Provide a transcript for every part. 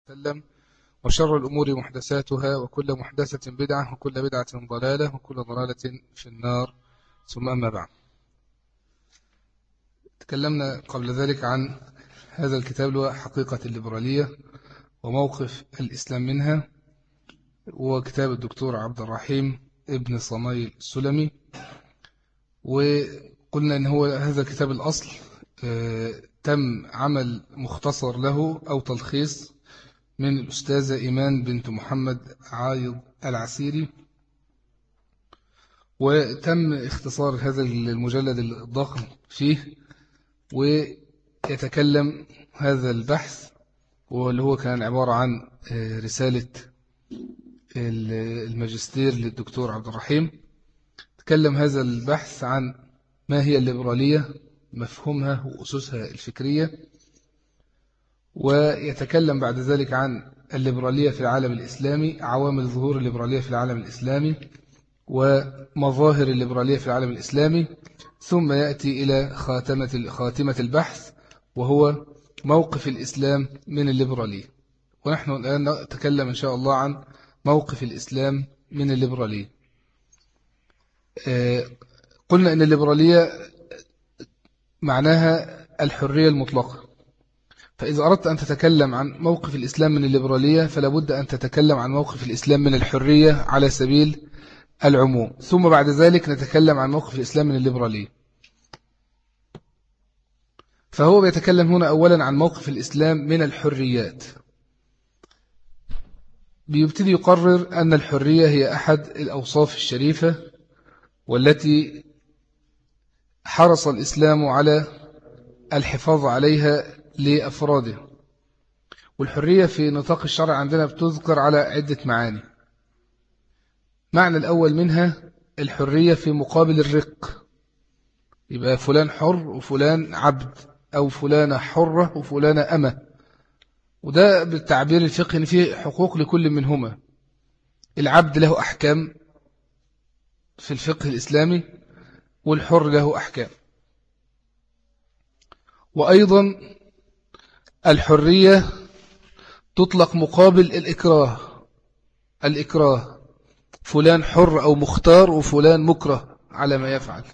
وسلم. وشر الأمور محدثاتها وكل محدثة بدعة وكل بدعة ضلالة وكل ضلالة في النار. ثم أما بعد، تكلمنا قبل ذلك عن هذا الكتاب اللي هو حقيقة الليبرالية وموقف الإسلام منها، وكتاب الدكتور عبد الرحيم ابن صميل السلمي. وقلنا أن هو هذا الكتاب الأصل تم عمل مختصر له أو تلخيص من الأستاذة إيمان بنت محمد عايض العسيري، وتم اختصار هذا المجلد الضخم فيه. ويتكلم هذا البحث واللي هو كان عبارة عن رسالة الماجستير للدكتور عبد الرحيم. تكلم هذا البحث عن ما هي الليبرالية، مفهومها وأسسها الفكرية، ويتكلم بعد ذلك عن الليبرالية في العالم الإسلامي، عوامل ظهور الليبرالية في العالم الإسلامي ومظاهر الليبرالية في العالم الإسلامي. ثم يأتي إلى خاتمة البحث وهو موقف الإسلام من الليبرالية. ونحن الآن نتكلم إن شاء الله عن موقف الإسلام من الليبرالية. قلنا أن الليبرالية معناها الحرية المطلقة، فإذا أردت أن تتكلم عن موقف الإسلام من الليبرالية فلا بد أن تتكلم عن موقف الإسلام من الحرية على سبيل العموم، ثم بعد ذلك نتكلم عن موقف الإسلام من الليبرالية. فهو بيتكلم هنا أولا عن موقف الإسلام من الحريات، بيبتدي يقرر أن الحرية هي أحد الأوصاف الشريفة والتي حرص الإسلام على الحفاظ عليها لأفراده. والحرية في نطاق الشرع عندنا بتذكر على عدة معاني. معنى الأول منها الحرية في مقابل الرق، يبقى فلان حر وفلان عبد، أو فلانة حرة وفلانة أمة، وده بالتعبير الفقهي إن فيه حقوق لكل منهما. العبد له أحكام في الفقه الإسلامي والحر له أحكام. وأيضا الحرية تطلق مقابل الإكراه، فلان حر أو مختار وفلان مكره على ما يفعل.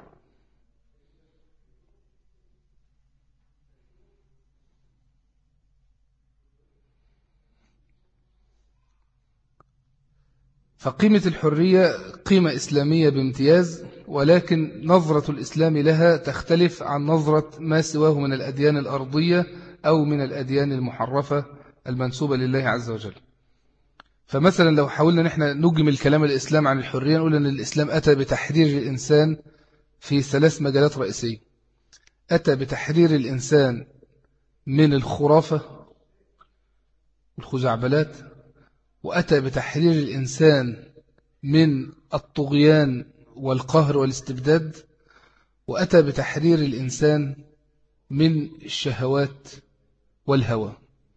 فقيمة الحرية قيمة إسلامية بامتياز، ولكن نظرة الإسلام لها تختلف عن نظرة ما سواه من الأديان الأرضية أو من الأديان المحرفة المنسوبة لله عز وجل. فمثلا لو حاولنا نحن نجمل كلام الإسلام عن الحرية، نقول أن الإسلام أتى بتحرير الإنسان في 3 مجالات رئيسية. أتى بتحرير الإنسان من الخرافة والخزعبلات، وأتى بتحرير الإنسان من الطغيان والقهر والاستبداد، وأتى بتحرير الإنسان من الشهوات والهوى.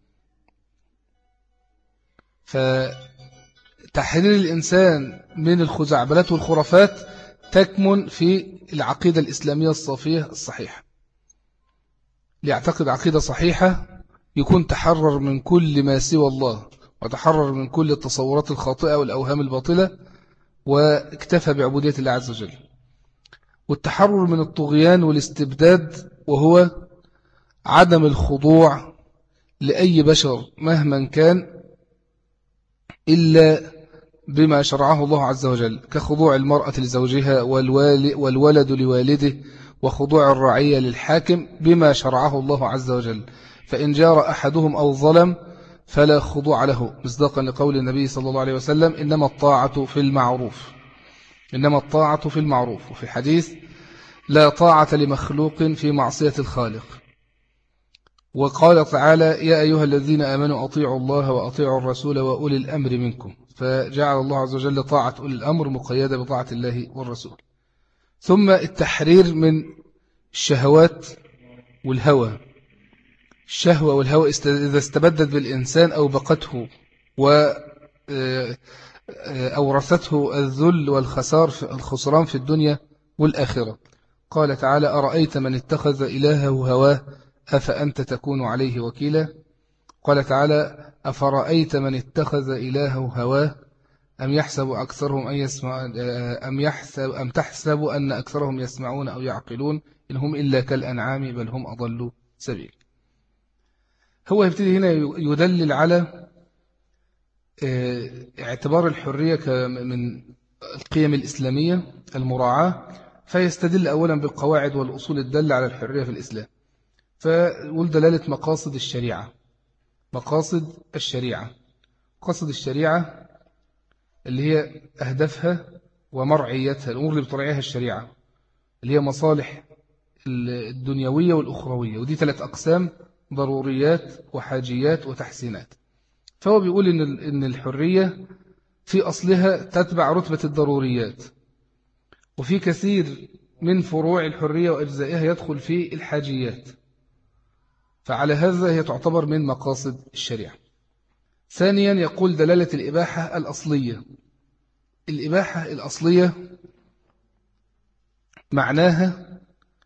فتحرير الإنسان من الخزعبلات والخرافات تكمن في العقيدة الإسلامية الصافية الصحيحة. ليعتقد عقيدة صحيحة يكون تحرر من كل ما سوى الله، وتحرر من كل التصورات الخاطئة والأوهام الباطلة، واكتفى بعبودية الله عز وجل. والتحرر من الطغيان والاستبداد، وهو عدم الخضوع لأي بشر مهما كان إلا بما شرعه الله عز وجل، كخضوع المرأة لزوجها والولد لوالده، وخضوع الرعية للحاكم بما شرعه الله عز وجل. فإن جار أحدهم أو ظلم فلا خضوع له، مصداقا لقول النبي صلى الله عليه وسلم: إنما الطاعة في المعروف. إنما الطاعة في المعروف. وفي حديث: لا طاعة لمخلوق في معصية الخالق. وقال تعالى: يا أيها الذين آمنوا أطيعوا الله وأطيعوا الرسول وأولي الأمر منكم. فجعل الله عز وجل طاعة أولي الأمر مقيدة بطاعة الله والرسول. ثم التحرير من الشهوات والهوى. الشهوة والهوى إذا استبدت بالإنسان أو بقته وأورثته الذل والخسران في الدنيا والآخرة. قال تعالى: أرأيت من اتخذ إلهه هواه أفأنت تكون عليه وكيلا. قال تعالى: أفرأيت من اتخذ إلهه هواه أم يحسب أكثرهم أم تحسب أن أكثرهم يسمعون أو يعقلون إن هم إلا كالأنعام بل هم أضلوا سبيل. هو يبتدي هنا يدلل على اعتبار الحرية من القيم الإسلامية المراعاة، فيستدل أولا بالقواعد والأصول الدالة على الحرية في الإسلام. فيقول دلالة مقاصد الشريعة. مقاصد الشريعة اللي هي أهدافها ومرعيتها، الأمور اللي بترعيها الشريعة، اللي هي مصالح الدنيوية والأخروية، ودي 3 أقسام: ضروريات وحاجيات وتحسينات. فهو بيقول إن الحرية في أصلها تتبع رتبة الضروريات، وفي كثير من فروع الحرية وأجزائها يدخل في الحاجيات، فعلى هذا هي تعتبر من مقاصد الشريعة. ثانيا يقول دلالة الإباحة الأصلية. الإباحة الأصلية معناها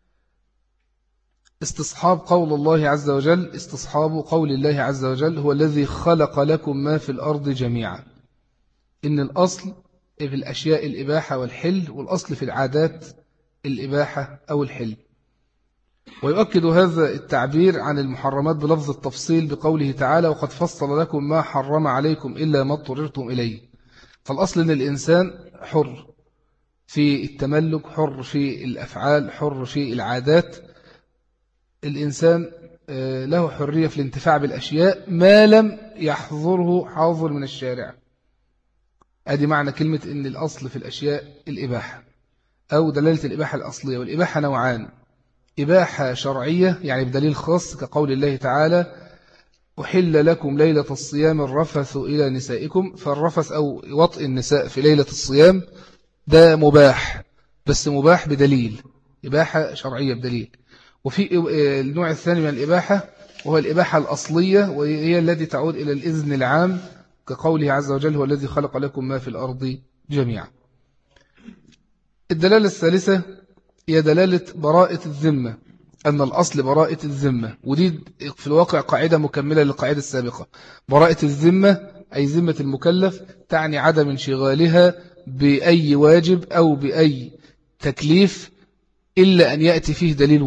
استصحاب قول الله عز وجل، استصحاب قول الله عز وجل: هو الذي خلق لكم ما في الأرض جميعا. إن الأصل في الأشياء الإباحة والحل، والأصل في العادات الإباحة أو الحل. ويؤكد هذا التعبير عن المحرمات بلفظ التفصيل بقوله تعالى: وقد فصل لكم ما حرم عليكم إلا ما اضطررتم إليه. فالأصل أن الإنسان حر في التملك، حر في الأفعال، حر في العادات. الإنسان له حرية في الانتفاع بالأشياء ما لم يحظره حاضر من الشارع. أدي معنى كلمة إن الأصل في الأشياء الإباحة، أو دلالة الإباحة الأصلية. والإباحة نوعان: إباحة شرعية يعني بدليل خاص كقول الله تعالى: أحل لكم ليلة الصيام الرفث إلى نسائكم. فالرفث أو وطئ النساء في ليلة الصيام ده مباح، بس مباح بدليل، إباحة شرعية بدليل. وفي النوع الثاني من الإباحة وهو الإباحة الأصلية، وهي التي تعود إلى الإذن العام كقوله عز وجل: هو الذي خلق لكم ما في الأرض جميعا. الدلالة الثالثة هي دلالة براءة الذمة، أن الأصل براءة الذمة، ودي في الواقع قاعدة مكملة للقاعدة السابقة. براءة الذمة أي ذمة المكلف، تعني عدم انشغالها بأي واجب أو بأي تكليف إلا أن يأتي فيه دليل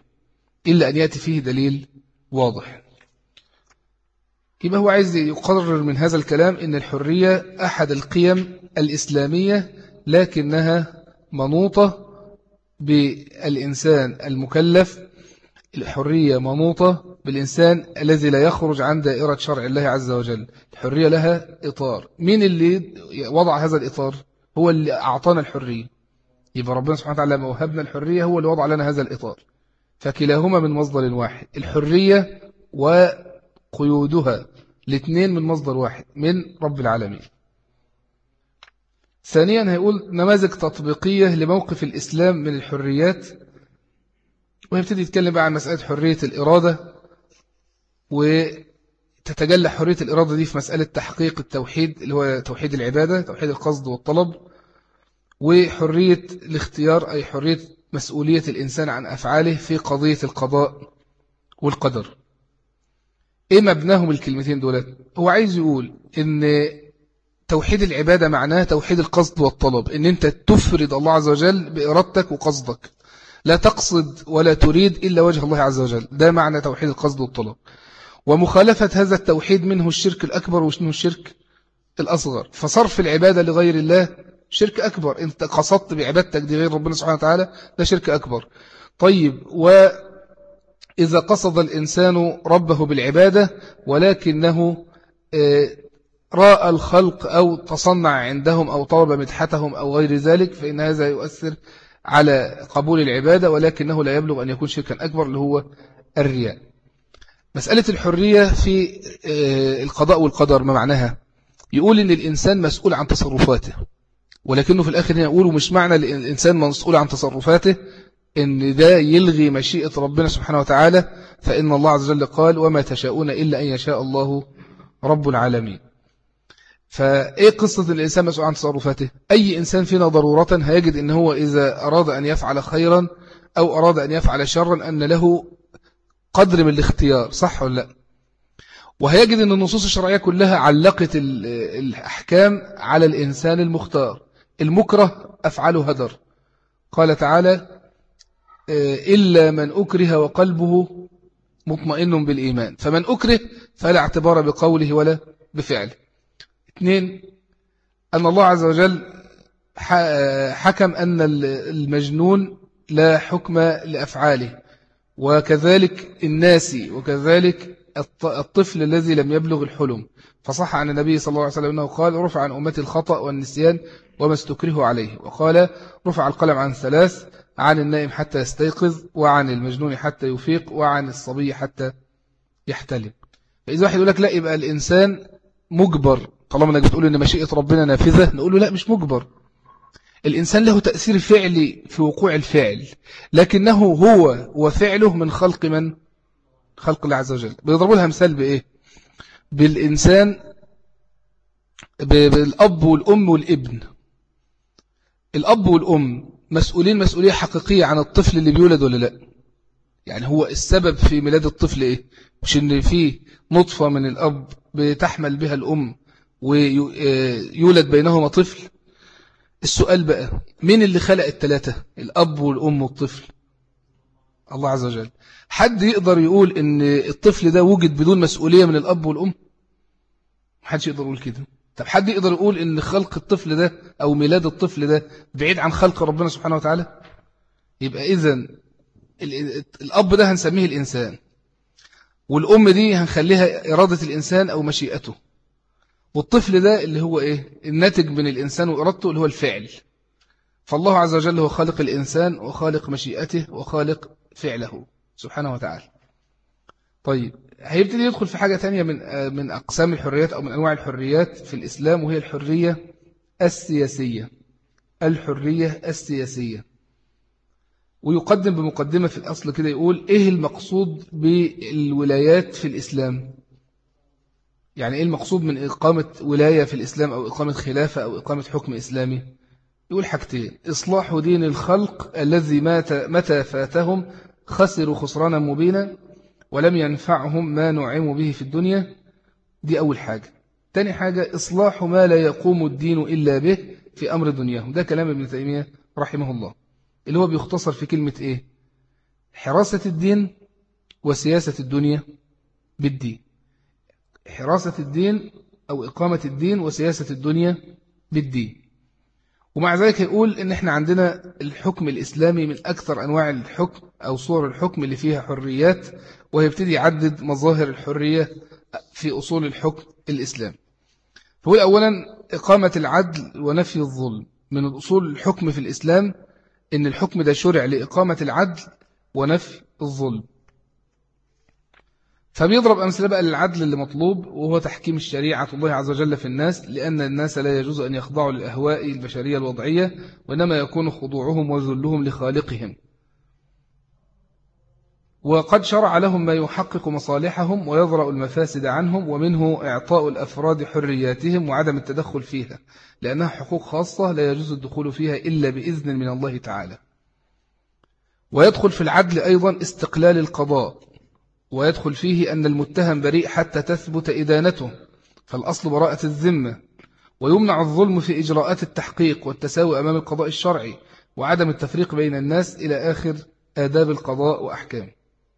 واضح. يبقى هو عايز يقرر من هذا الكلام إن الحرية أحد القيم الإسلامية، لكنها منوطة بالإنسان المكلف. الحرية منوطة بالإنسان الذي لا يخرج عن دائرة شرع الله عز وجل. الحرية لها إطار. مين اللي وضع هذا الإطار؟ هو اللي أعطانا الحرية. يبقى ربنا سبحانه وتعالى لما وهبنا الحرية هو اللي وضع لنا هذا الإطار، فكلاهما من مصدر واحد. الحرية وقيودها الاثنين من مصدر واحد، من رب العالمين. ثانيا هيقول نماذج تطبيقية لموقف الإسلام من الحريات، ويبتدي يتكلم بقى عن مسألة حرية الإرادة، وتتجلى حرية الإرادة دي في مسألة تحقيق التوحيد اللي هو توحيد العبادة، توحيد القصد والطلب، وحرية الاختيار أي حرية مسؤولية الإنسان عن أفعاله في قضية القضاء والقدر. إيه مبناهم الكلمتين دولت؟ هو عايز يقول إن توحيد العبادة معناه توحيد القصد والطلب، إن أنت تفرد الله عز وجل بإرادتك وقصدك، لا تقصد ولا تريد إلا وجه الله عز وجل. ده معنى توحيد القصد والطلب. ومخالفة هذا التوحيد منه الشرك الأكبر ومنه الشرك الأصغر. فصرف العبادة لغير الله شرك أكبر، أنت قصدت بعبادتك دي غير ربنا سبحانه وتعالى، ده شرك أكبر. طيب، وإذا قصد الإنسان ربه بالعبادة ولكنه راى الخلق أو تصنع عندهم أو طلب مدحتهم أو غير ذلك، فإن هذا يؤثر على قبول العبادة، ولكنه لا يبلغ أن يكون شركا أكبر اللي هو الرياء. مسألة الحرية في القضاء والقدر ما معناها؟ يقول إن الإنسان مسؤول عن تصرفاته، ولكنه في الآخر هنا يقول مش معنى الإنسان مسؤول عن تصرفاته إن ده يلغي مشيئة ربنا سبحانه وتعالى، فإن الله عز وجل قال: وما تشاءون إلا أن يشاء الله رب العالمين. فإيه قصة الإنسان مسؤول عن تصرفاته؟ أي إنسان فينا ضرورة هيجد إن هو إذا أراد أن يفعل خيرا أو أراد أن يفعل شرا أن له قدر من الاختيار، صح ولا لا؟ وهيجد أن النصوص الشرعية كلها علقت الأحكام على الإنسان المختار. المكره أفعله هدر. قال تعالى إلا من أكره وقلبه مطمئن بالإيمان، فمن أكره فلا اعتبار بقوله ولا بفعله. 2، أن الله عز وجل حكم أن المجنون لا حكم لأفعاله، وكذلك الناسي، وكذلك الطفل الذي لم يبلغ الحلم. فصح عن النبي صلى الله عليه وسلم أنه قال رفع عن أمتي الخطأ والنسيان وما استكره عليه، وقال رفع القلم عن 3، عن النائم حتى يستيقظ، وعن المجنون حتى يفيق، وعن الصبي حتى يحتلم. فإذا واحد يقول لك لا يبقى الإنسان مجبر، طالما انك بتقول ان مشيئة ربنا نافذة، نقول له لا مش مجبر. الإنسان له تأثير فعلي في وقوع الفعل، لكنه هو وفعله من خلق من؟ خلق الله عز وجل. بيضربوا لها مثال بإيه؟ بالإنسان، بالأب والأم والابن. الأب والأم مسؤولين مسؤولية حقيقية عن الطفل اللي بيولد ولا لا؟ يعني هو السبب في ميلاد الطفل إيه؟ مش إن فيه نطفة من الأب بتحمل بها الأم ويولد بينهما طفل. السؤال بقى مين اللي خلق الثلاثة؟ الأب والأم والطفل؟ الله عز وجل. حد يقدر يقول إن الطفل ده وجد بدون مسؤولية من الأب والأم؟ محدش يقدر يقول كده. طب حد يقدر يقول إن خلق الطفل ده أو ميلاد الطفل ده بعيد عن خلق ربنا سبحانه وتعالى؟ يبقى إذن الأب ده هنسميه الإنسان، والأم دي هنخليها إرادة الإنسان أو مشيئته، والطفل ده اللي هو إيه؟ الناتج من الإنسان وإرادته اللي هو الفعل. فالله عز وجل هو خالق الإنسان وخالق مشيئته وخالق فعله سبحانه وتعالى. طيب هيبتدي يدخل في حاجة تانية من أقسام الحريات أو من أنواع الحريات في الإسلام، وهي الحرية السياسية. الحرية السياسية. ويقدم بمقدمة في الأصل كده يقول إيه المقصود بالولايات في الإسلام؟ يعني إيه المقصود من إقامة ولاية في الإسلام أو إقامة خلافة أو إقامة حكم إسلامي؟ يقول حاجتين: إصلاح دين الخلق الذي متى فاتهم خسروا خسرانا مبينا ولم ينفعهم ما نعموا به في الدنيا. دي أول حاجة. تاني حاجة: إصلاح ما لا يقوم الدين إلا به في أمر دنياهم. ده كلام ابن تيمية رحمه الله، اللي هو بيختصر في كلمة إيه؟ حراسة الدين وسياسة الدنيا بالدين. حراسة الدين أو إقامة الدين وسياسة الدنيا بالدين. ومع ذلك يقول إن إحنا عندنا الحكم الإسلامي من أكثر أنواع الحكم أو صور الحكم اللي فيها حريات، ويبتدي يعدد مظاهر الحرية في أصول الحكم الإسلامي. فهو أولا إقامة العدل ونفي الظلم. من الأصول الحكم في الإسلام إن الحكم ده شرع لإقامة العدل ونفي الظلم. فبيضرب أمثلة بقى للعدل اللي مطلوب، وهو تحكيم الشريعة الله عز وجل في الناس، لأن الناس لا يجوز أن يخضعوا للأهواء البشرية الوضعية، وإنما يكون خضوعهم وذلهم لخالقهم. وقد شرع لهم ما يحقق مصالحهم ويضرأ المفاسد عنهم، ومنه إعطاء الأفراد حرياتهم وعدم التدخل فيها، لأنها حقوق خاصة لا يجوز الدخول فيها إلا بإذن من الله تعالى. ويدخل في العدل أيضا استقلال القضاء، ويدخل فيه أن المتهم بريء حتى تثبت إدانته، فالأصل براءة الذمة. ويمنع الظلم في إجراءات التحقيق والتساوي أمام القضاء الشرعي، وعدم التفريق بين الناس إلى آخر آداب القضاء وأحكامه.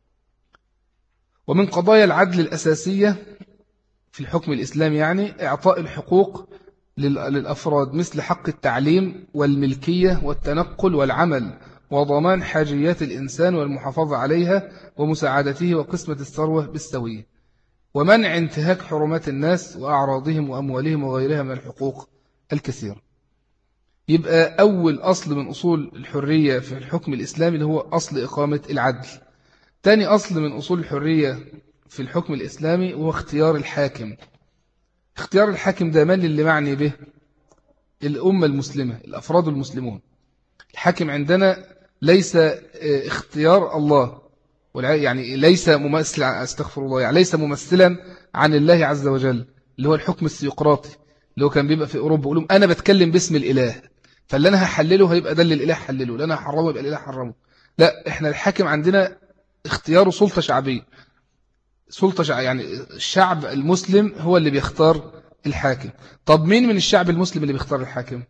ومن قضايا العدل الأساسية في الحكم الإسلامي يعني إعطاء الحقوق للأفراد، مثل حق التعليم والملكية والتنقل والعمل، وضمان حاجيات الإنسان والمحافظة عليها، ومساعدته وقسمة الثروة بالسوية، ومنع انتهاك حرمات الناس وأعراضهم وأموالهم وغيرها من الحقوق الكثيرة. يبقى أول أصل من أصول الحرية في الحكم الإسلامي اللي هو أصل إقامة العدل. تاني أصل من أصول الحرية في الحكم الإسلامي هو اختيار الحاكم. اختيار الحاكم ده من اللي معني به؟ الأمة المسلمة، الأفراد المسلمون. الحاكم عندنا ليس اختيار الله، يعني ليس ممثلا، استغفر الله، يعني ليس ممثلا عن الله عز وجل، اللي هو الحكم السيقراطي اللي هو كان بيبقى في أوروبا يقولون أنا بتكلم باسم الإله، فاللي أنا هحلله هيبقى ده اللي الإله حلله، اللي أنا هحرمه يبقى الإله حرمه. لا، إحنا الحاكم عندنا اختياره سلطة شعبية. سلطة يعني الشعب المسلم هو اللي بيختار الحاكم. طب مين من الشعب المسلم اللي بيختار الحاكم؟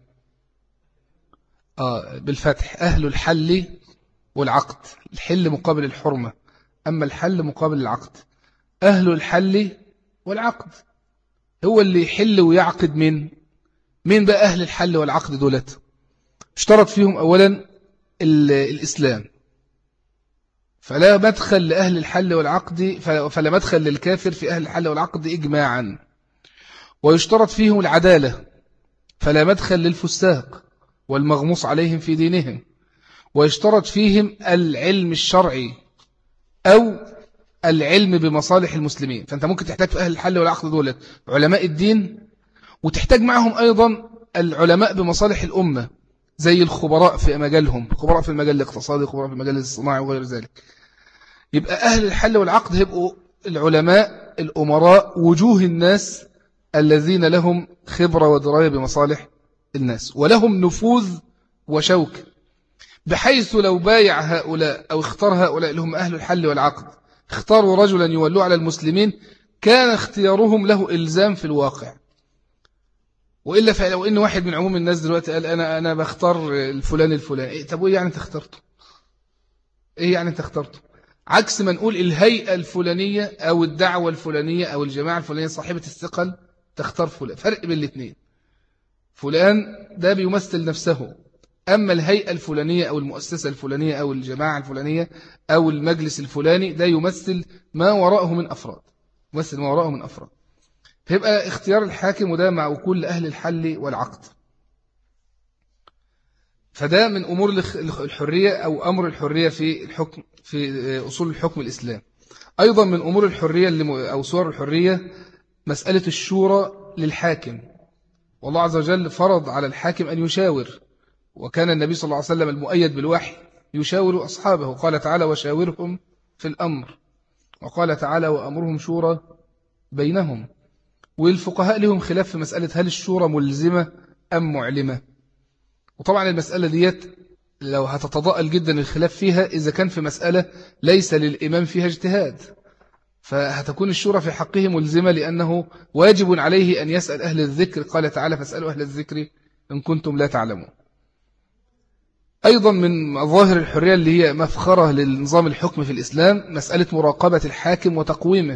بالفتح، أهل الحل والعقد. الحل مقابل الحرمة، أما الحل مقابل العقد. أهل الحل والعقد هو اللي يحل ويعقد. مين بقى أهل الحل والعقد دولت؟ اشترط فيهم أولا الإسلام، فلا مدخل لأهل الحل والعقد، فلا مدخل للكافر في أهل الحل والعقد إجماعا. ويشترط فيهم العدالة، فلا مدخل للفساق والمغموس عليهم في دينهم. ويشترط فيهم العلم الشرعي أو العلم بمصالح المسلمين. فأنت ممكن تحتاج في أهل الحل والعقد دولت علماء الدين، وتحتاج معهم أيضا العلماء بمصالح الأمة زي الخبراء في مجالهم، خبراء في المجال الاقتصادي، خبراء في المجال الصناعي وغير ذلك. يبقى أهل الحل والعقد هيبقوا العلماء الأمراء، وجوه الناس الذين لهم خبرة ودراية بمصالح الناس ولهم نفوذ وشوك، بحيث لو بايع هؤلاء أو اختار هؤلاء اللي هم أهل الحل والعقد، اختاروا رجلا يولوا على المسلمين، كان اختيارهم له إلزام في الواقع. وإلا فلو إن واحد من عموم الناس دلوقتي قال أنا بختار الفلان الفلاني، طب وإيه يعني أنت اخترته؟ إيه يعني أنت اخترته؟ عكس ما نقول الهيئة الفلانية أو الدعوة الفلانية أو الجماعة الفلانية صاحبة الثقل تختار فلان. فرق بين الاثنين. فلان ده بيمثل نفسه، أما الهيئة الفلانية أو المؤسسة الفلانية أو الجماعة الفلانية أو المجلس الفلاني ده يمثل ما وراءه من أفراد، يمثل ما وراءه من أفراد. فيبقى اختيار الحاكم وده مع كل أهل الحل والعقد. فده من أمور الحرية أو أمر الحرية في الحكم، في أصول الحكم الإسلام. أيضا من أمور الحرية أو صور الحرية مسألة الشورى للحاكم. والله عز وجل فرض على الحاكم أن يشاور، وكان النبي صلى الله عليه وسلم المؤيد بالوحي يشاور أصحابه. قال تعالى وشاورهم في الأمر، وقال تعالى وأمرهم شورى بينهم. والفقهاء لهم خلاف في مسألة هل الشورى ملزمة أم معلمة. وطبعا المسألة ديت لو هتتضاءل جدا الخلاف فيها إذا كان في مسألة ليس للإمام فيها اجتهاد، فهتكون الشورى في حقه ملزمة لأنه واجب عليه أن يسأل أهل الذكر. قال تعالى فاسألوا أهل الذكر إن كنتم لا تعلمون. أيضا من مظاهر الحرية اللي هي مفخرة للنظام الحكم في الإسلام مسألة مراقبة الحاكم وتقويمه.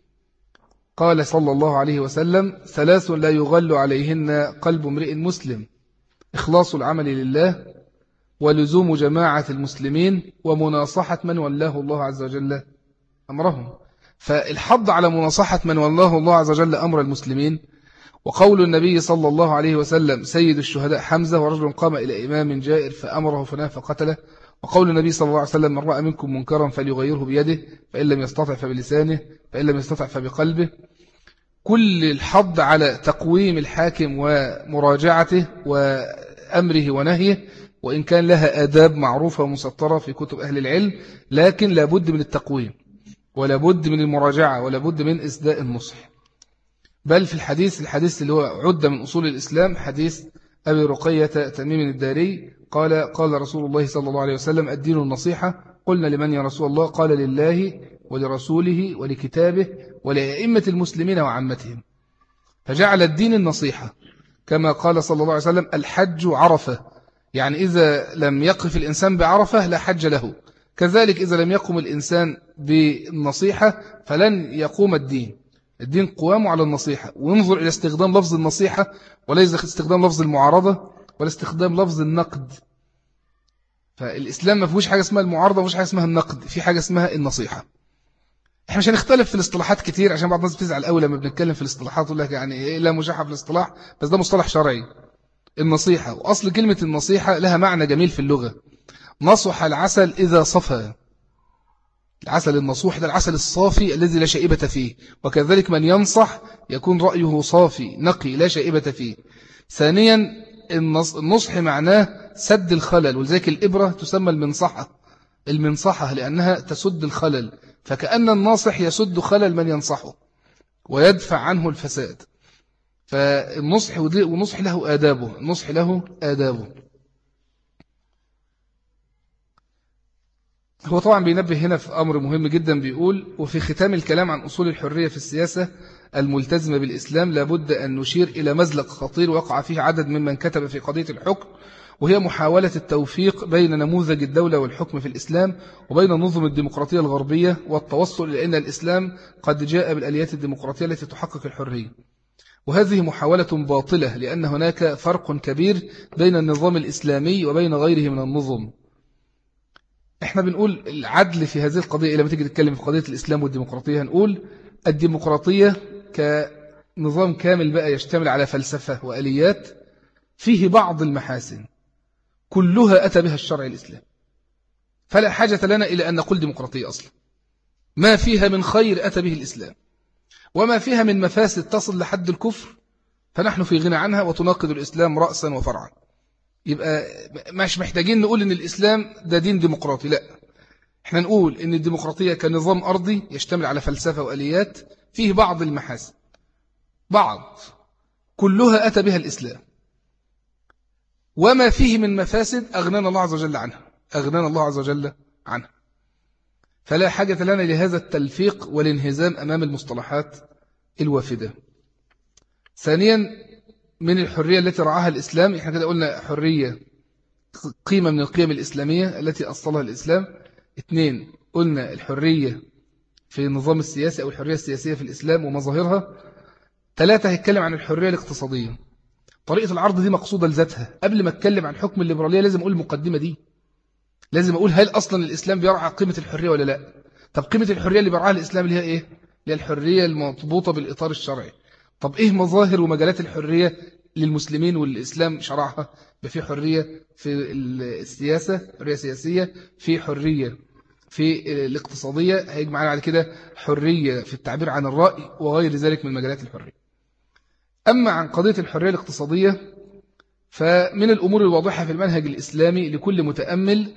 قال صلى الله عليه وسلم ثلاث لا يغل عليهن قلب امرئ مسلم: إخلاص العمل لله، ولزوم جماعة المسلمين، ومناصحة من ولاه الله عز وجل أمرهم. فالحض على مناصحة من ولاه الله عز وجل أمر المسلمين، وقول النبي صلى الله عليه وسلم سيد الشهداء حمزة ورجل قام إلى إمام جائر فأمره فناه فقتله، وقول النبي صلى الله عليه وسلم من رأى منكم منكرا فليغيره بيده فإن لم يستطع فبلسانه فإن لم يستطع فبقلبه. كل الحض على تقويم الحاكم ومراجعته وأمره ونهيه، وإن كان لها آداب معروفة ومسطرة في كتب أهل العلم، لكن لابد من التقويم ولابد من المراجعة ولابد من إسداء النصح. بل في الحديث اللي هو عد من أصول الإسلام حديث أبي رقية تميم الداري قال رسول الله صلى الله عليه وسلم الدين النصيحة. قلنا لمن يا رسول الله؟ قال لله ولرسوله ولكتابه ولأئمة المسلمين وعامتهم. فجعل الدين النصيحة، كما قال صلى الله عليه وسلم الحج عرفة، يعني إذا لم يقف الإنسان بعرفة لا حج له. كذلك إذا لم يقم الإنسان بالنصيحة فلن يقوم الدين. الدين قوامه على النصيحة. وننظر إلى استخدام لفظ النصيحة وليس استخدام لفظ المعارضة ولا استخدام لفظ النقد. فالإسلام ما فيهوش حاجة اسمها المعارضة ومش حاجة اسمها النقد، في حاجة اسمها النصيحة. احنا مش هنختلف في الاصطلاحات كتير عشان بعض الناس بتزعل قوي لما بنتكلم في الاصطلاحات ويقول لك يعني ايه لا مشاحة في الاصطلاح، بس ده مصطلح شرعي. النصيحة وأصل كلمة النصيحة لها معنى جميل في اللغة. نصح العسل إذا صفى. العسل النصوح ده العسل الصافي الذي لا شائبة فيه، وكذلك من ينصح يكون رأيه صافي نقي لا شائبة فيه. ثانيا النصح معناه سد الخلل، ولذلك الإبرة تسمى المنصحة لأنها تسد الخلل، فكأن الناصح يسد خلل من ينصحه ويدفع عنه الفساد. فالنصح ونصح له آدابه، النصح له آدابه. هو طبعا بينبه هنا في أمر مهم جدا، بيقول: وفي ختام الكلام عن أصول الحرية في السياسة الملتزمة بالإسلام لابد أن نشير إلى مزلق خطير وقع فيه عدد ممن كتب في قضية الحكم، وهي محاولة التوفيق بين نموذج الدولة والحكم في الإسلام وبين النظم الديمقراطية الغربية، والتوصل إلى أن الإسلام قد جاء بالآليات الديمقراطية التي تحقق الحرية. وهذه محاولة باطلة، لأن هناك فرق كبير بين النظام الإسلامي وبين غيره من النظم. احنا بنقول العدل في هذه القضية. لما تيجي تتكلم في قضية الإسلام والديمقراطية هنقول الديمقراطية كنظام كامل بقى يشتمل على فلسفة وآليات فيه بعض المحاسن كلها أتى بها الشرع الإسلامي، فلا حاجة لنا إلى أن نقول ديمقراطية أصلا. ما فيها من خير أتى به الإسلام، وما فيها من مفاسد تصل لحد الكفر فنحن في غنى عنها وتناقض الإسلام رأسا وفرعا. يبقى مش محتاجين نقول إن الإسلام ده دين ديمقراطي، لا، احنا نقول إن الديمقراطية كنظام أرضي يشتمل على فلسفة وآليات فيه بعض المحاسن، بعض كلها أتى بها الإسلام، وما فيه من مفاسد أغنانا الله عز وجل عنها، أغنانا الله عز وجل عنها. فلا حاجة لنا لهذا التلفيق والانهزام أمام المصطلحات الوافدة. ثانيا، من الحرية التي رعاها الإسلام، احنا كده قلنا حرية قيمة من القيم الإسلامية التي أصلها الإسلام. 2، قلنا الحرية في النظام السياسي أو الحرية السياسية في الإسلام ومظاهرها. 3، هيتكلم عن الحرية الاقتصادية. طريقة العرض دي مقصودة لذاتها. قبل ما اتكلم عن حكم الليبرالية لازم أقول المقدمة دي، لازم أقول هل أصلا الإسلام بيرعى قيمة الحرية ولا لا. طب قيمة الحرية اللي بيرعاها الإسلام اللي هي إيه؟ اللي هي الحرية المضبوطة بالإطار الشرعي. طب إيه مظاهر ومجالات الحرية للمسلمين والإسلام شرعها؟ في حرية في السياسة، حرية سياسية، في حرية في الاقتصادية، هيجي معنا بعد كده حرية في التعبير عن الرأي وغير ذلك من مجالات الحرية. أما عن قضية الحرية الاقتصادية فمن الأمور الواضحة في المنهج الإسلامي لكل متأمل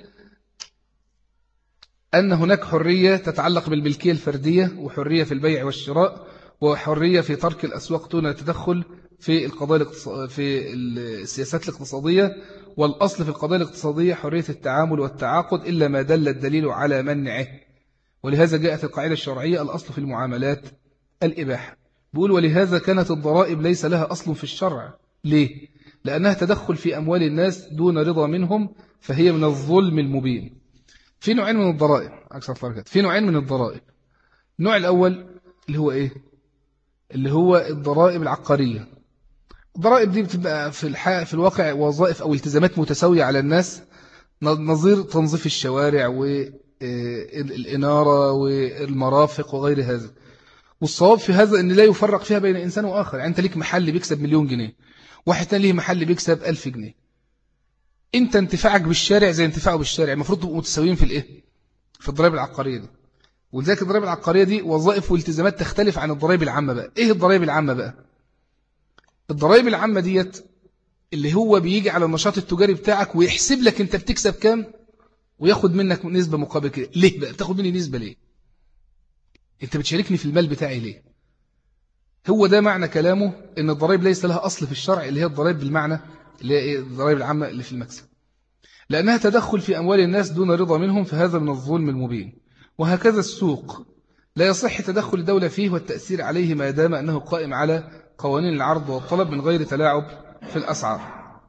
أن هناك حرية تتعلق بالملكية الفردية، وحرية في البيع والشراء، وحرية في ترك الأسواق دون التدخل في القضايا في السياسات الاقتصادية. والأصل في القضايا الاقتصادية حرية التعامل والتعاقد إلا ما دل الدليل على منعه. ولهذا جاءت القاعدة الشرعية الأصل في المعاملات الإباحة. بيقول: ولهذا كانت الضرائب ليس لها أصل في الشرع. ليه؟ لأنها تدخل في أموال الناس دون رضا منهم، فهي من الظلم المبين. في نوعين من الضرائب، في نوعين من الضرائب. النوع الأول اللي هو إيه؟ اللي هو الضرائب العقارية. الضرائب دي بتبقى في الواقع وظائف أو التزامات متساوية على الناس، نظير تنظيف الشوارع والإنارة والمرافق وغير هذا. والصواب في هذا أن لا يفرق فيها بين إنسان وآخر. يعني أنت ليك محل بيكسب 1,000,000 جنيه، واحد تاني ليه محل بيكسب 1000 جنيه. أنت انتفاعك بالشارع زي انتفاعه بالشارع، المفروض تبقوا متساويين في الإيه؟ في الضرائب العقارية دي. ولذلك الضرائب العقارية دي وظائف والتزامات تختلف عن الضرائب العامة. بقى إيه الضرائب العامة بقى؟ الضرائب العامة ديت اللي هو بيجي على النشاط التجاري بتاعك ويحسب لك أنت بتكسب كام وياخد منك نسبة مقابل كده. ليه بقى بتاخد مني نسبة؟ ليه؟ أنت بتشاركني في المال بتاعي ليه؟ هو ده معنى كلامه إن الضرائب ليس لها أصل في الشرع، اللي هي الضرائب بالمعنى اللي هي إيه؟ الضرائب العامة اللي في المكسب، لأنها تدخل في أموال الناس دون رضا منهم، فهذا من الظلم المبين. وهكذا السوق لا يصح تدخل الدولة فيه والتأثير عليه ما دام أنه قائم على قوانين العرض والطلب من غير تلاعب في الأسعار.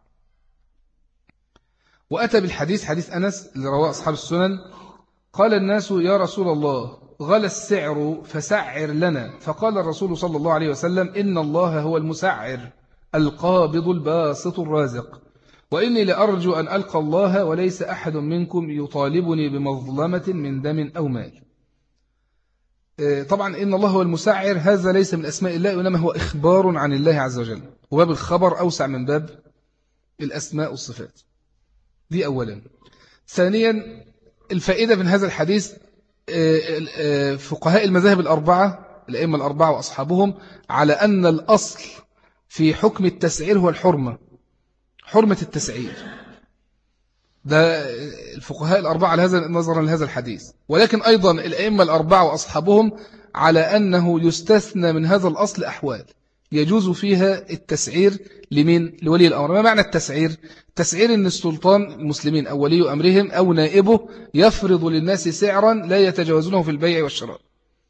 وأتى بالحديث، حديث أنس اللي رواه أصحاب السنن: قال الناس: يا رسول الله، غلى السعر فسعر لنا. فقال الرسول صلى الله عليه وسلم: إن الله هو المسعر القابض الباسط الرازق، وإني لأرجو أن ألقى الله وليس أحد منكم يطالبني بمظلمة من دم أو مال. طبعا إن الله هو المسعر هذا ليس من أسماء الله، وإنما هو إخبار عن الله عز وجل، وباب الخبر أوسع من باب الأسماء والصفات. دي أولا. ثانيا، الفائدة من هذا الحديث، فقهاء المذاهب الأربعة، الأئمة الأربعة وأصحابهم، على أن الأصل في حكم التسعير هو الحرمة، حرمة التسعير. ده الفقهاء الأربعة على هذا نظرا لهذا الحديث. ولكن أيضا الأئمة الأربعة وأصحابهم على أنه يستثنى من هذا الأصل أحوال. يجوز فيها التسعير لمين؟ لولي الأمر. ما معنى التسعير؟ التسعير إن السلطان المسلمين أو ولي أمرهم أو نائبه يفرض للناس سعرا لا يتجاوزونه في البيع والشراء.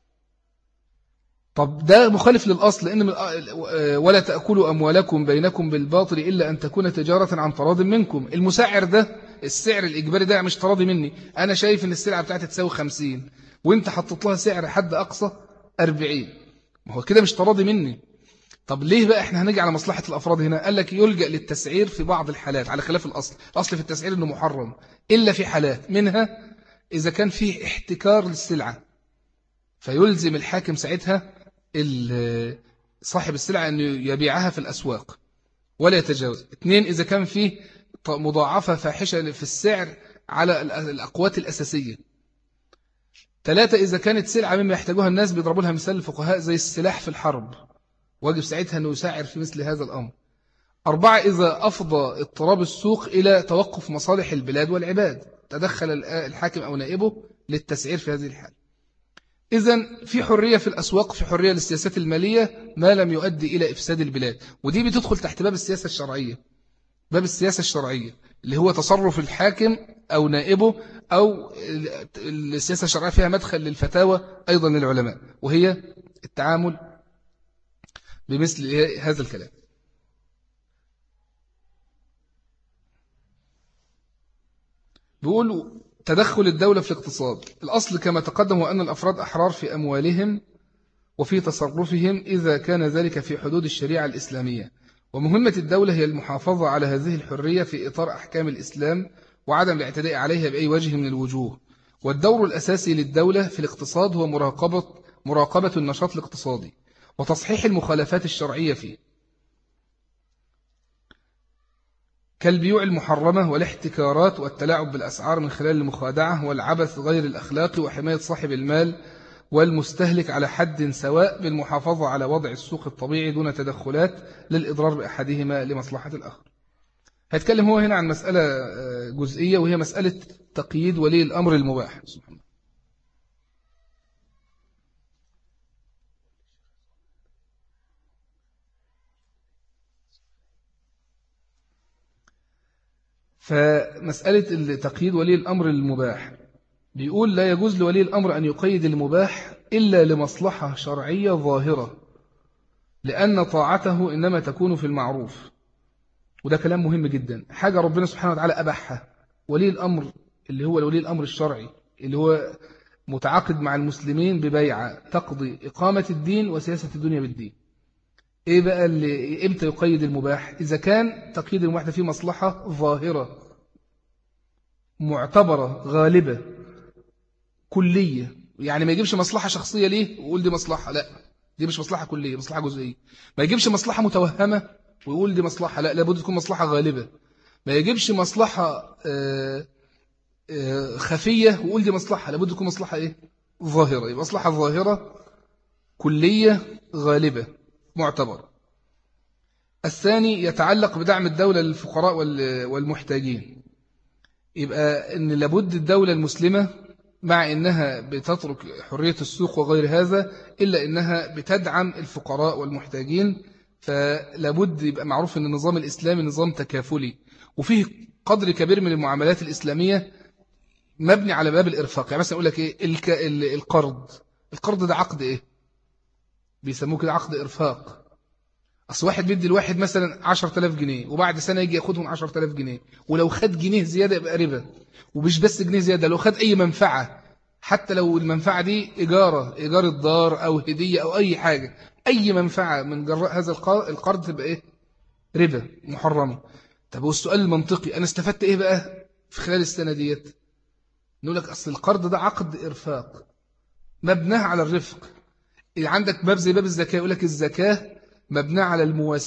طب ده مخالف للأصل، لأن ولا تأكلوا أموالكم بينكم بالباطل إلا أن تكون تجارة عن تراض منكم. المسعر ده، السعر الإجباري ده مش تراضي مني. أنا شايف إن السلعة بتاعتي تساوي 50 وإنت حطت لها سعر حد أقصى 40، ما هو كده مش تراضي مني. طب ليه بقى احنا هنيجي على مصلحة الأفراد هنا؟ قال لك يلجأ للتسعير في بعض الحالات على خلاف الأصل. الأصل في التسعير إنه محرم إلا في حالات، منها إذا كان فيه احتكار للسلعة فيلزم الحاكم ساعتها صاحب السلعة أن يبيعها في الأسواق ولا يتجاوز. 2 إذا كان فيه مضاعفة فاحشة في السعر على الأقوات الأساسية. 3 إذا كانت سلعة مما يحتاجوها الناس، بيضربوا لها مثال الفقهاء زي السلاح في الحرب، واجب ساعتها أنه يسعر في مثل هذا الأمر. 4 إذا أفضى اضطراب السوق إلى توقف مصالح البلاد والعباد، تدخل الحاكم أو نائبه للتسعير في هذه الحال. إذن في حرية في الأسواق، في حرية للسياسات المالية ما لم يؤدي إلى إفساد البلاد، ودي بتدخل تحت باب السياسة الشرعية. باب السياسة الشرعية اللي هو تصرف الحاكم أو نائبه، أو السياسة الشرعية فيها مدخل للفتاوى أيضا للعلماء، وهي التعامل بمثل هذا الكلام. بيقولوا تدخل الدولة في الاقتصاد. الأصل كما تقدم هو أن الأفراد أحرار في أموالهم وفي تصرفهم إذا كان ذلك في حدود الشريعة الإسلامية، ومهمة الدولة هي المحافظة على هذه الحرية في إطار أحكام الإسلام وعدم الاعتداء عليها بأي وجه من الوجوه. والدور الأساسي للدولة في الاقتصاد هو مراقبة النشاط الاقتصادي وتصحيح المخالفات الشرعية فيه، كالبيوع المحرمة والاحتكارات والتلاعب بالأسعار من خلال المخادعة والعبث غير الأخلاقي، وحماية صاحب المال والمستهلك على حد سواء بالمحافظة على وضع السوق الطبيعي دون تدخلات للإضرار بأحدهما لمصلحة الآخر. هيتكلم هو هنا عن مسألة جزئية، وهي مسألة تقييد ولي الأمر المباح. فمسألة تقييد ولي الأمر المباح، بيقول لا يجوز لولي الأمر أن يقيد المباح إلا لمصلحة شرعية ظاهرة، لأن طاعته إنما تكون في المعروف. وده كلام مهم جدا. حاجة ربنا سبحانه وتعالى أباحها، ولي الأمر اللي هو ولي الأمر الشرعي اللي هو متعاقد مع المسلمين ببيعة تقضي إقامة الدين وسياسة الدنيا بالدين. إيه بقى اللي إمتى يقيد المباح؟ إذا كان تقييد المباح ده فيه مصلحة ظاهرة معتبرة غالبة كلية، يعني ما يجيبش مصلحة شخصية ليه ويقول دي مصلحة، لا دي مش مصلحة كلية، مصلحة جزئية. ما يجيبش مصلحة متوهمة ويقول دي مصلحة، لا لابد تكون مصلحة غالبة. ما يجيبش مصلحة خفية ويقول دي مصلحة، لابد تكون مصلحة إيه؟ ظاهرة. يبقى مصلحة ظاهرة كلية غالبة معتبرة. الثاني يتعلق بدعم الدولة للفقراء والمحتاجين. يبقى إن لابد الدولة المسلمة مع إنها بتترك حرية السوق وغير هذا إلا إنها بتدعم الفقراء والمحتاجين، فلابد يبقى معروف أن النظام الإسلامي نظام تكافلي، وفيه قدر كبير من المعاملات الإسلامية مبني على باب الإرفاق. يعني مثلا أقول لك إيه القرض ده عقد إيه؟ بيسموه كده عقد إرفاق. أصل واحد بيدي الواحد مثلا 10,000 جنيه وبعد سنة يجي ياخدهم 10,000 جنيه، ولو خد جنيه زيادة يبقى ربا. ومش بس جنيه زيادة، لو خد أي منفعة، حتى لو المنفعة دي إيجار الدار أو هدية أو أي حاجة، أي منفعة من جراء هذا القرض تبقى إيه؟ ربا محرمة. طب والسؤال المنطقي، أنا استفدت إيه بقى في خلال السنة ديت؟ نقول لك أصل القرض ده عقد إرفاق مبناه على الرفق. عندك باب زي باب الزكاة، يقول لك الزكاة مبناه على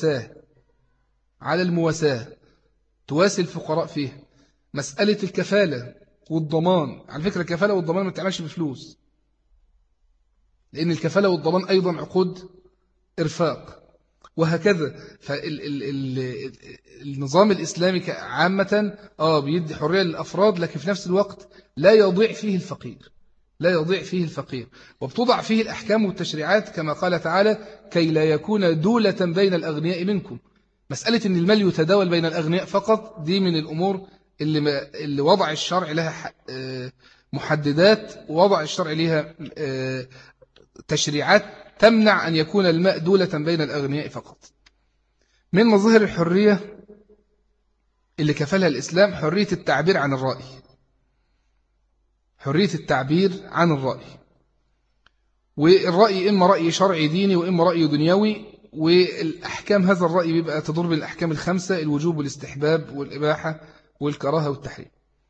المواساة، تواسي الفقراء فيه. مسألة الكفالة والضمان، على فكرة الكفالة والضمان ما بتعملش بفلوس، لأن الكفالة والضمان أيضا عقود إرفاق، وهكذا. فالنظام الإسلامي عامة بيدي حرية للأفراد، لكن في نفس الوقت لا يضيع فيه الفقير، لا يضيع فيه الفقير، وبتوضع فيه الأحكام والتشريعات كما قال تعالى كي لا يكون دولة بين الأغنياء منكم. مسألة أن المال يتداول بين الأغنياء فقط دي من الأمور اللي وضع الشرع لها محددات، ووضع الشرع لها تشريعات تمنع أن يكون الماء دولة بين الأغنياء فقط. من مظاهر الحرية اللي كفلها الإسلام حرية التعبير عن الرأي، حرية التعبير عن الرأي، والرأي إما رأي شرعي ديني وإما رأي دنيوي، والأحكام هذا الرأي بيبقى تدور بالأحكام الخمسة: الوجوب والاستحباب والإباحة والكراهة والتحريم.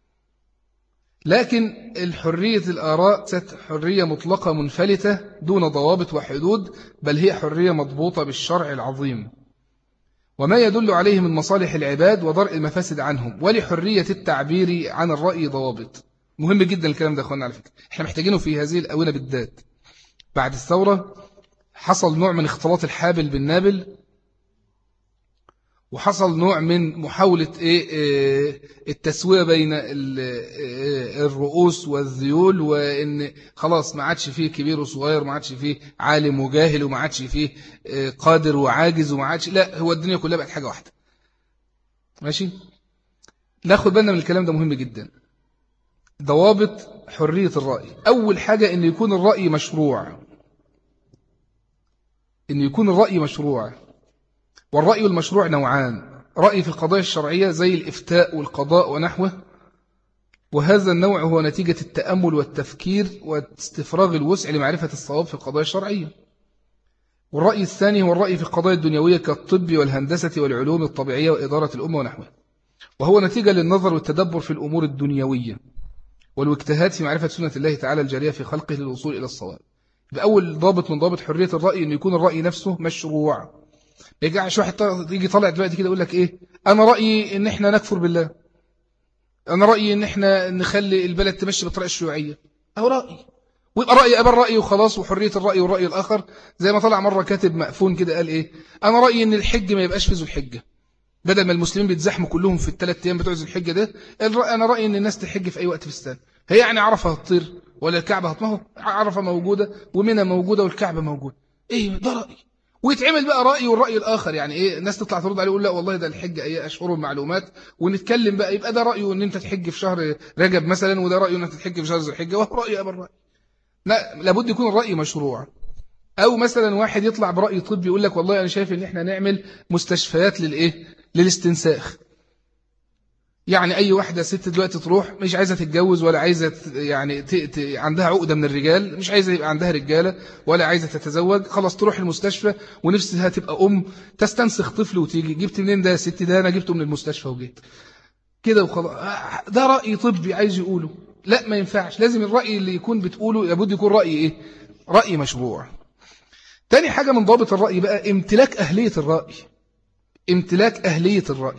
لكن الحرية الآراء حرية مطلقة منفلتة دون ضوابط وحدود، بل هي حرية مضبوطة بالشرع العظيم وما يدل عليه من مصالح العباد ودرء المفاسد عنهم. ولحرية التعبير عن الرأي ضوابط. مهم جدا الكلام ده أخوانا، على فكرة احنا محتاجينه في هذه الأونة بالذات. بعد الثورة حصل نوع من اختلاط الحابل بالنابل، وحصل نوع من محاولة التسوية بين الرؤوس والذيول، وإن خلاص ما عادش فيه كبير وصغير، ما عادش فيه عالم وجاهل، وما عادش فيه قادر وعاجز، وما عادش، لا، هو الدنيا كلها بقت حاجة واحدة. ماشي، ناخد بالنا من الكلام ده، مهم جدا. ضوابط حرية الرأي: أول حاجة إن يكون الرأي مشروع، إن يكون الرأي مشروع. والرأي المشروع نوعان: رأي في القضايا الشرعية زي الإفتاء والقضاء ونحوه، وهذا النوع هو نتيجة التأمل والتفكير واستفراغ الوسع لمعرفة الصواب في القضايا الشرعية. والرأي الثاني هو الرأي في القضايا الدنيوية كالطب والهندسة والعلوم الطبيعية وإدارة الأمة ونحوه، وهو نتيجة للنظر والتدبر في الأمور الدنيوية والاجتهاد في معرفة سنة الله تعالى الجارية في خلقه للوصول إلى الصواب. بأول ضابط من ضابط حرية الرأي أن يكون الرأي نفسه مشروع. ما يجيش واحد يجي طالع دلوقتي كده يقول لك إيه، أنا رأيي إن إحنا نكفر بالله، أنا رأيي إن إحنا نخلي البلد تمشي بالطريقة الشيوعية، أو رأي، ويبقى رأي أبر رأي وخلاص. وحرية الرأي والرأي الآخر، زي ما طلع مرة كاتب مقفون كده قال إيه، أنا رأيي إن الحج ما يبقاش في ذو الحجة، بدل ما المسلمين بيتزحموا كلهم في ال3 أيام بتوع ذو الحجة ده، أنا رأيي إن الناس تحج في أي وقت في السنة. هي يعني عرفة هتطير ولا الكعبة هتمهو؟ عرفة موجودة ومنى موجودة والكعبة موجودة، إيه ده رأي. ويتعمل بقى رأي والرأي الآخر، يعني إيه، الناس تطلع ترد عليه يقول لا والله ده الحج أي أشهر المعلومات، ونتكلم بقى، يبقى ده رأيه إن أنت تحج في شهر رجب مثلا، وده رأيه إن أنت تحج في شهر ذو الحجة، وهو رأي أبر رأي. لا، لابد يكون الرأي مشروع. أو مثلا واحد يطلع برأي طبي يقول لك والله أنا شايف إن إحنا نعمل مستشفيات للاستنساخ. يعني أي واحدة ست دلوقتي تروح مش عايزة تتجوز ولا عايزة يعني عندها عقدة من الرجال، مش عايزة يبقى عندها رجالة ولا عايزة تتزوج، خلاص تروح المستشفى ونفسها تبقى تستنسخ طفل وتيجي. جبت منين ده يا ستي؟ ده أنا جبته من المستشفى وجيت كده وخلاص. ده رأي طبي عايز يقوله؟ لا، ما ينفعش. لازم الرأي اللي يكون بتقوله لابد يكون رأي إيه؟ رأي مشروع. تاني حاجة من ضابط الرأي بقى امتلاك أهلية الرأي. امتلاك أهلية الرأي،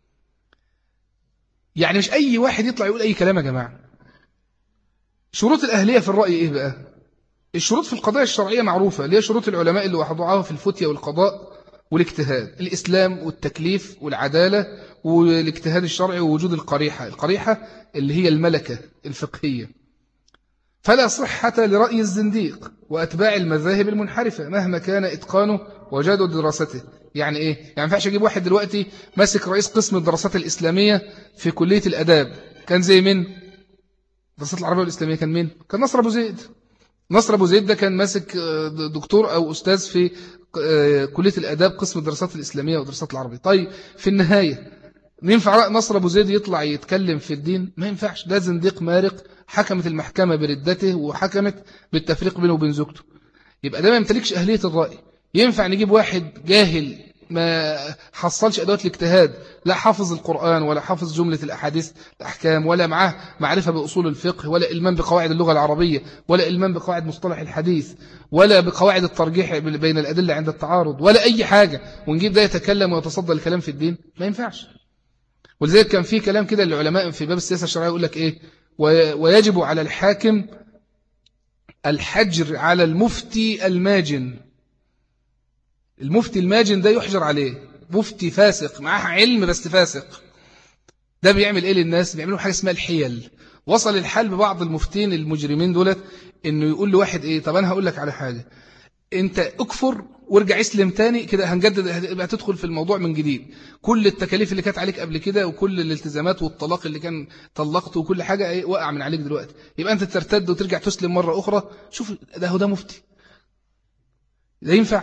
يعني مش أي واحد يطلع يقول أي كلام يا جماعة. شروط الأهلية في الرأي إيه بقى؟ الشروط في القضايا الشرعية معروفة، اللي هي شروط العلماء اللي وضعوها في الفتية والقضاء والاجتهاد: الإسلام والتكليف والعدالة والاجتهاد الشرعي ووجود القريحة. القريحة اللي هي الملكة الفقهية. فلا صحة لرأي الزنديق وأتباع المذاهب المنحرفة مهما كان إتقانه وجاد دراسته. يعني إيه؟ يعني ما ينفعش أجيب واحد دلوقتي ماسك رئيس قسم الدراسات الإسلامية في كلية الأداب، كان زي من الدراسات العربية والإسلامية، كان مين؟ كان نصر أبو زيد. نصر أبو زيد ده كان ماسك دكتور أو أستاذ في كلية الأداب قسم الدراسات الإسلامية والدراسات العربية. طيب في النهاية ينفع نصر أبو زيد يطلع يتكلم في الدين؟ ما ينفعش. ده زنديق مارق، حكمت المحكمة بردته وحكمت بالتفريق بينه وبين زوجته. يبقى ده ما يمتلكش أهلية الرأي. ينفع نجيب واحد جاهل ما حصلش أدوات الاجتهاد، لا حافظ القرآن ولا حافظ جملة الأحاديث الأحكام، ولا معاه معرفة بأصول الفقه، ولا إلمام بقواعد اللغة العربية، ولا إلمام بقواعد مصطلح الحديث، ولا بقواعد الترجيح بين الأدلة عند التعارض، ولا أي حاجة، ونجيب ده يتكلم ويتصدى الكلام في الدين؟ ما ينفعش. ولذلك كان في كلام كده للعلماء في باب السياسة الشرعية يقول لك إيه، ويجب على الحاكم الحجر على المفتي الماجن. المفتي الماجن ده يحجر عليه. مفتي فاسق معاه علم بس فاسق، ده بيعمل إيه للناس؟ بيعملوا حاجة اسمها الحيل، وصل الحال ببعض المفتين المجرمين دولت انه يقول لواحد ايه، طب انا هقول لك على حاجة، انت اكفر وارجع اسلم تاني كده هنجدد، هتبقى تدخل في الموضوع من جديد، كل التكاليف اللي كانت عليك قبل كده وكل الالتزامات والطلاق اللي كان طلقته وكل حاجة ايه وقع من عليك دلوقتي، يبقى انت ترتد وترجع تسلم مرة اخرى. شوف ده مفتي، ده ينفع؟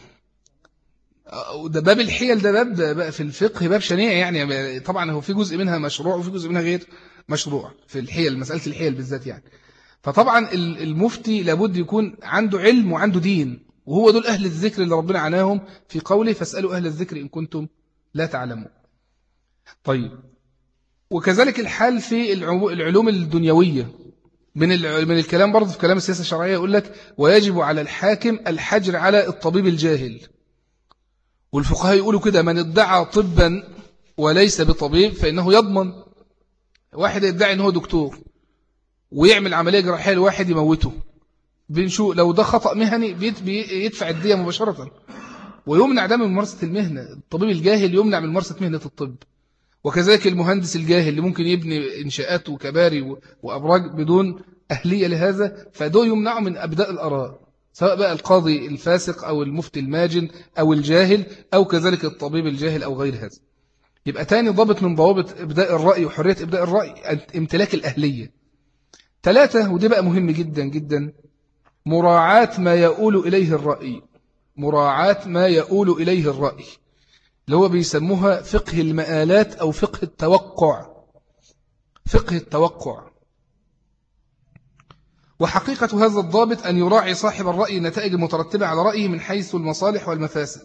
ده باب الحيل، ده باب في الفقه باب شنيع يعني. طبعا هو في جزء منها مشروع وفي جزء منها غير مشروع في الحيل، مسألة الحيل بالذات يعني. فطبعا المفتي لابد يكون عنده علم وعنده دين، وهو دول أهل الذكر اللي ربنا عناهم في قوله فاسألوا أهل الذكر إن كنتم لا تعلمون. طيب، وكذلك الحال في العلوم الدنيوية. من الكلام برضه في كلام السياسة الشرعية يقول لك ويجب على الحاكم الحجر على الطبيب الجاهل. والفقهاء يقولوا كده من ادعى طبا وليس بطبيب فإنه يضمن. واحد يدعي أنه دكتور ويعمل عملية جراحية لواحد يموته، بنشوف لو ده خطأ مهني يدفع الدية مباشرة ويمنع ده من ممارسة المهنة. الطبيب الجاهل يمنع من ممارسة مهنة الطب. وكذلك المهندس الجاهل اللي ممكن يبني إنشاءات وكباري وأبراج بدون أهلية لهذا، فدول يمنعوا من أبداء الآراء، سواء بقى القاضي الفاسق أو المفتي الماجن أو الجاهل أو كذلك الطبيب الجاهل أو غير هذا. يبقى تاني ضابط من ضوابط إبداء الرأي وحرية إبداء الرأي امتلاك الأهلية. 3، ودي بقى مهم جدا جدا، مراعاة ما يؤول إليه الرأي. مراعاة ما يؤول إليه الرأي اللي هو بيسموها فقه المآلات أو فقه التوقع. فقه التوقع. وحقيقة هذا الضابط أن يراعي صاحب الرأي النتائج المترتبة على رأيه من حيث المصالح والمفاسد.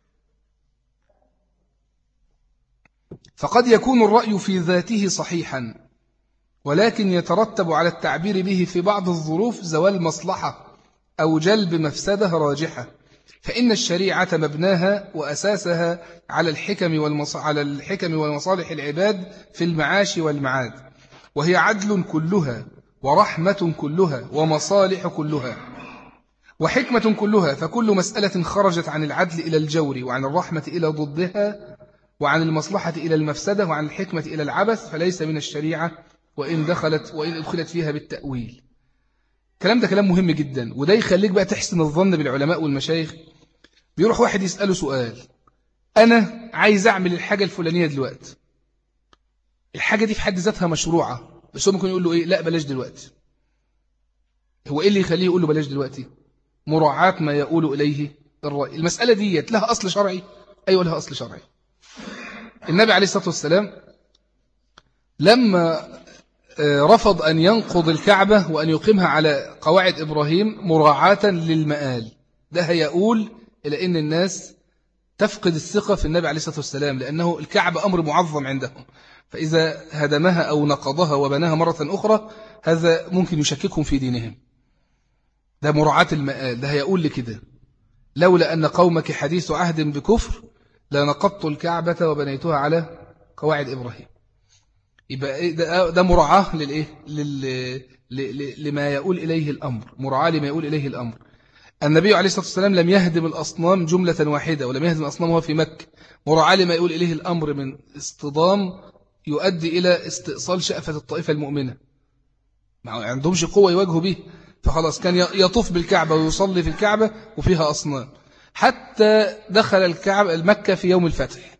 فقد يكون الرأي في ذاته صحيحا، ولكن يترتب على التعبير به في بعض الظروف زوال مصلحة أو جلب مفسدة راجحة. فإن الشريعة مبناها وأساسها على الحكم ومصالح العباد في المعاش والمعاد، وهي عدل كلها ورحمة كلها ومصالح كلها وحكمة كلها. فكل مسألة خرجت عن العدل إلى الجور، وعن الرحمة إلى ضدها، وعن المصلحة إلى المفسدة، وعن الحكمة إلى العبث، فليس من الشريعة وإن أدخلت فيها بالتأويل. الكلام ده كلام مهم جدا، وده يخليك بقى تحسن الظن بالعلماء والمشايخ. بيروح واحد يسأله سؤال، أنا عايز أعمل الحاجة الفلانية دلوقتي، الحاجة دي في حد ذاتها مشروعة، بس هو ممكن يقول له إيه؟ لا بلاش دلوقتي. هو إيه اللي يخليه يقول له بلاش دلوقتي؟ مراعاة ما يقول إليه الرأي. المسألة دي لها أصل شرعي؟ أيوة لها أصل شرعي. النبي عليه الصلاة والسلام لما رفض أن ينقض الكعبة وأن يقيمها على قواعد إبراهيم مراعاة للمآل، ده هيقول إلى أن الناس تفقد الثقة في النبي عليه الصلاة والسلام، لأنه الكعبة أمر معظم عندهم، فإذا هدمها أو نقضها وبناها مرة أخرى هذا ممكن يشككهم في دينهم. ده مراعاة المآل، ده هيقول لكده لولا أن قومك حديث عهد بكفر لنقضت الكعبة وبنيتها على قواعد إبراهيم. يبقى ده مراعاة للإيه؟ لما يقول إليه الأمر، مراعاة لما يقول إليه الأمر. النبي عليه الصلاة والسلام لم يهدم الأصنام جملة واحدة، ولم يهدم الأصنام وهو في مكة، مراعاة لما يقول إليه الأمر من اصطدام يؤدي إلى استئصال شأفة الطائفة المؤمنة، ما عندهمش قوة يواجهوا به، فخلاص كان يطوف بالكعبة ويصلي في الكعبة وفيها أصنام حتى دخل الكعبة المكة في يوم الفتح.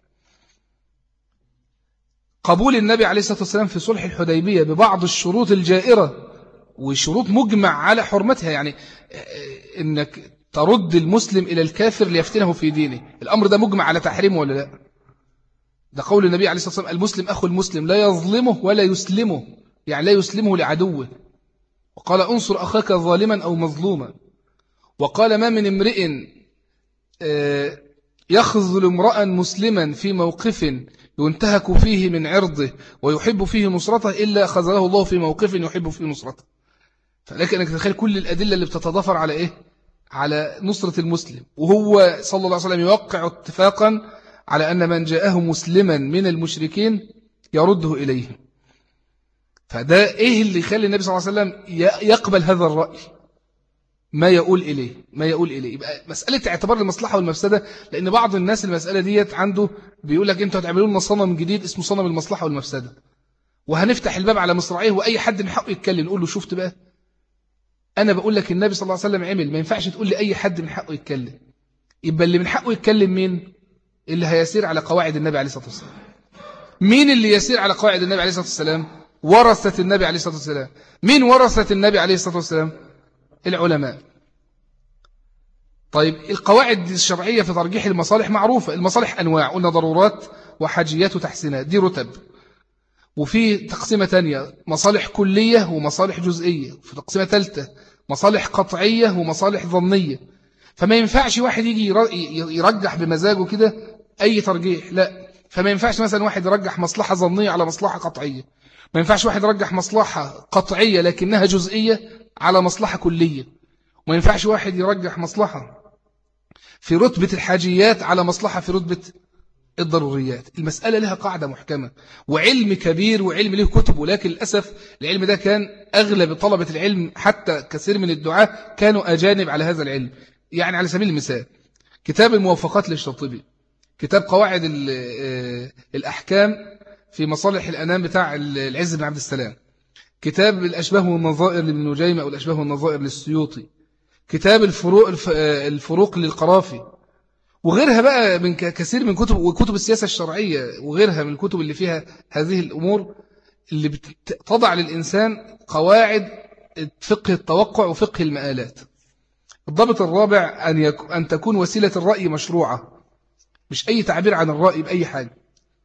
قبول النبي عليه الصلاة والسلام في صلح الحديبية ببعض الشروط الجائرة وشروط مجمع على حرمتها، يعني إنك ترد المسلم إلى الكافر ليفتنه في دينه، الأمر ده مجمع على تحريمه ولا لا؟ ده قول النبي عليه الصلاة والسلام المسلم أخو المسلم لا يظلمه ولا يسلمه، يعني لا يسلمه لعدوه. وقال انصر أخاك ظالما أو مظلوما. وقال ما من امرئ يخذل امرأ مسلما في موقف ينتهك فيه من عرضه ويحب فيه نصرته إلا خذله الله في موقف يحب فيه نصرته. فلكن أنك تتخيل كل الأدلة اللي بتتضافر على إيه؟ على نصرة المسلم، وهو صلى الله عليه وسلم يوقع اتفاقا على أن من جاءه مسلما من المشركين يرده إليهم. فده إيه اللي يخلي النبي صلى الله عليه وسلم يقبل هذا الرأي؟ ما يقول إليه. يبقى مسألة اعتبار المصلحة والمفسدة، لأن بعض الناس المسألة ديت عنده بيقول لك أنتوا هتعملوا لنا صنم جديد اسمه صنم المصلحة والمفسدة، وهنفتح الباب على مصراعيه وأي حد من حقه يتكلم، نقول له شفت بقى، أنا بقول لك النبي صلى الله عليه وسلم عمل، ما ينفعش تقول لي أي حد من حقه يتكلم. يبقى اللي من حقه يتكلم مين؟ اللي هيسير على قواعد النبي عليه الصلاة والسلام. مين اللي يسير على قواعد النبي عليه الصلاة والسلام؟ ورثة النبي عليه الصلاة والسلام. مين ورثة النبي عليه الصلاة والسلام؟ العلماء. طيب القواعد الشرعية في ترجيح المصالح معروفة. المصالح أنواع، قلنا ضرورات وحاجيات وتحسينات، دي رتب. وفي تقسيمة تانية مصالح كلية ومصالح جزئية. في تقسيمة ثالثة مصالح قطعية ومصالح ظنية. فما ينفعش واحد يجي يرجح بمزاجه كده أي ترجيح، لا. فما ينفعش مثلا واحد يرجح مصلحة ظنية على مصلحة قطعية. ما ينفعش واحد يرجح مصلحة قطعية لكنها جزئية على مصلحة كلية. وما ينفعش واحد يرجح مصلحة في رتبة الحاجيات على مصلحة في رتبة الضروريات. المسألة لها قاعدة محكمة وعلم كبير وعلم له كتب، ولكن للأسف العلم ده كان أغلب طلبة العلم حتى كثير من الدعاة كانوا أجانب على هذا العلم. يعني على سبيل المثال كتاب الموافقات للشاطبي، كتاب قواعد الأحكام في مصالح الأنام بتاع العز بن عبد السلام، كتاب الأشباه والنظائر لابن نجيمة أو الأشباه والنظائر للسيوطي، كتاب الفروق للقرافي، وغيرها بقى من كثير من كتب وكتب السياسة الشرعية وغيرها من الكتب اللي فيها هذه الأمور اللي بتضع للإنسان قواعد فقه التوقع وفقه المآلات. الضابط الرابع أن تكون وسيلة الرأي مشروعة، مش أي تعبير عن الرأي بأي حاجة.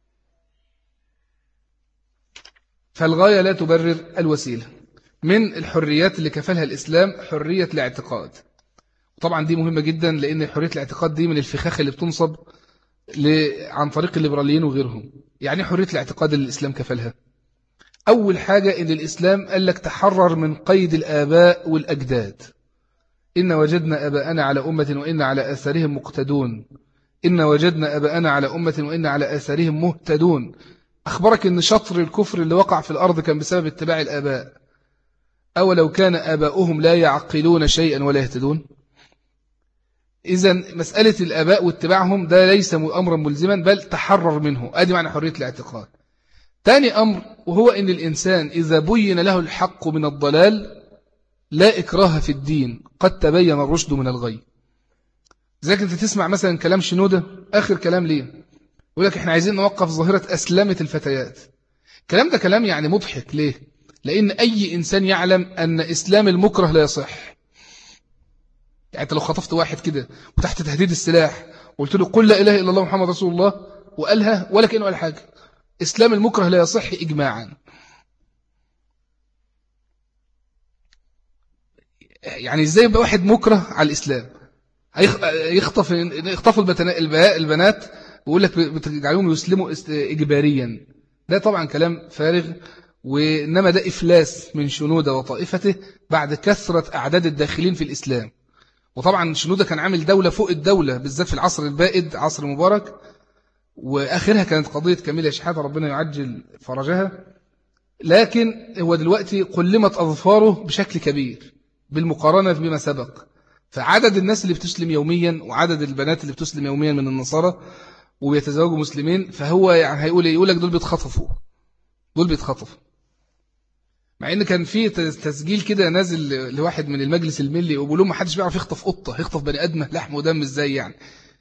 فالغاية لا تبرر الوسيلة. من الحريات اللي كفلها الإسلام حرية الاعتقاد. طبعا دي مهمة جدا، لأن حرية الاعتقاد دي من الفخاخ اللي بتنصب عن طريق الليبراليين وغيرهم. يعني حرية الاعتقاد اللي الإسلام كفلها، أول حاجة إن الإسلام قال لك تحرر من قيد الآباء والأجداد. إن وجدنا أباءنا على أمة وإن على آثارهم مقتدون. إن وجدنا أباءنا على أمة وإن على آثارهم مهتدون. أخبرك إن شطر الكفر اللي وقع في الأرض كان بسبب اتباع الآباء. أولو كان آباؤهم لا يعقلون شيئا ولا يهتدون. إذن مسألة الآباء واتباعهم ده ليس أمرا ملزما، بل تحرر منه. أدي معنى حرية الاعتقاد. تاني أمر وهو إن الإنسان إذا بين له الحق من الضلال لا إكراه في الدين، قد تبين الرشد من الغي. ذلك أنت تسمع مثلا كلام شنودة آخر كلام ليه يقول لك إحنا عايزين نوقف ظاهرة أسلمة الفتيات. الكلام ده كلام يعني مضحك. ليه؟ لأن أي إنسان يعلم أن إسلام المكره لا يصح. يعني أنت لو خطفت واحد كده وتحت تهديد السلاح وقلت له قل لا إله إلا الله محمد رسول الله وقالها ولا كأنه قال حاجة، إسلام المكره لا يصح إجماعا. يعني إزاي يبقى واحد مكره على الإسلام يخطفوا البنات ويقول لك بتجعلهم يسلموا إجباريا؟ ده طبعا كلام فارغ. وإنما ده إفلاس من شنودة وطائفته بعد كثرة أعداد الداخلين في الإسلام. وطبعا شنودة كان عامل دولة فوق الدولة بالذات في العصر البائد عصر مبارك، وآخرها كانت قضية كاميليا شحاتة ربنا يعجل فرجها. لكن هو دلوقتي قلمت أظفاره بشكل كبير بالمقارنة بما سبق. فعدد الناس اللي بتسلم يوميا وعدد البنات اللي بتسلم يوميا من النصارى وبيتزوجوا مسلمين، فهو يعني يقول لك دول بيتخطفوا. مع ان كان في تسجيل كده نازل لواحد من المجلس الملي وبيقول لهم ما حدش بيعرف يخطف قطة، يخطف بني ادمه لحم ودم ازاي يعني.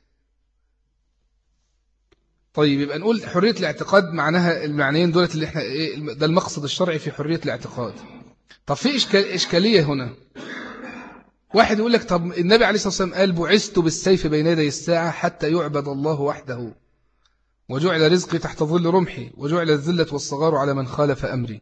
طيب يبقى نقول حرية الاعتقاد معناها المعنيين دولت اللي احنا ده المقصد الشرعي في حرية الاعتقاد. طب في إشكالية هنا. واحد يقول لك طب النبي عليه الصلاة والسلام قال بعثت بالسيف بين يدي الساعة حتى يعبد الله وحده، وجعل رزقي تحت ظل رمحي، وجعل الذلة والصغار على من خالف أمري.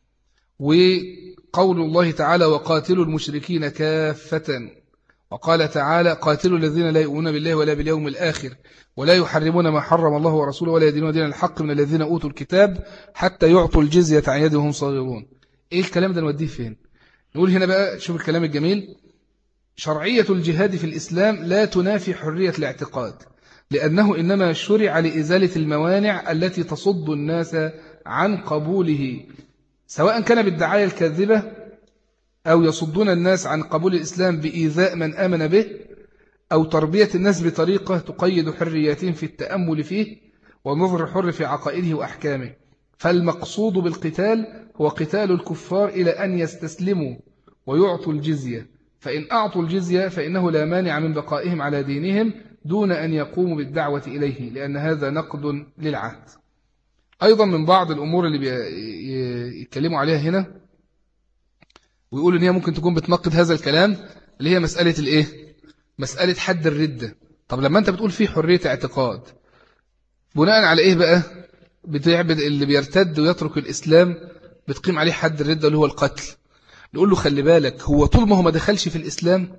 وقول الله تعالى وقاتلوا المشركين كافة، وقال تعالى قاتلوا الذين لا يؤمنون بالله ولا باليوم الآخر ولا يحرمون ما حرم الله ورسوله ولا يدينون دين الحق من الذين أوتوا الكتاب حتى يعطوا الجزية عن يد وهم صاغرون. إيه الكلام ده نوديه فين؟ نقول هنا بقى شوف الكلام الجميل. شرعية الجهاد في الإسلام لا تنافي حرية الاعتقاد، لأنه إنما شرع لإزالة الموانع التي تصد الناس عن قبوله، سواء كان بالدعاية الكاذبة أو يصدون الناس عن قبول الإسلام بإيذاء من آمن به، أو تربية الناس بطريقة تقيد حرياتهم في التأمل فيه والنظر الحر في عقائده وأحكامه. فالمقصود بالقتال هو قتال الكفار إلى أن يستسلموا ويعطوا الجزية، فإن أعطوا الجزية فإنه لا مانع من بقائهم على دينهم دون أن يقوموا بالدعوة إليه، لأن هذا نقد للعهد. أيضا من بعض الأمور اللي يتكلموا عليها هنا ويقولوا إن هي ممكن تكون بتنقد هذا الكلام، اللي هي مسألة الإيه؟ مسألة حد الردة. طب لما أنت بتقول فيه حرية اعتقاد، بناء على إيه بقى بتعبد اللي بيرتد ويترك الإسلام بتقيم عليه حد الردة اللي هو القتل؟ نقول له خلي بالك، هو طول ما هو ما دخلش في الإسلام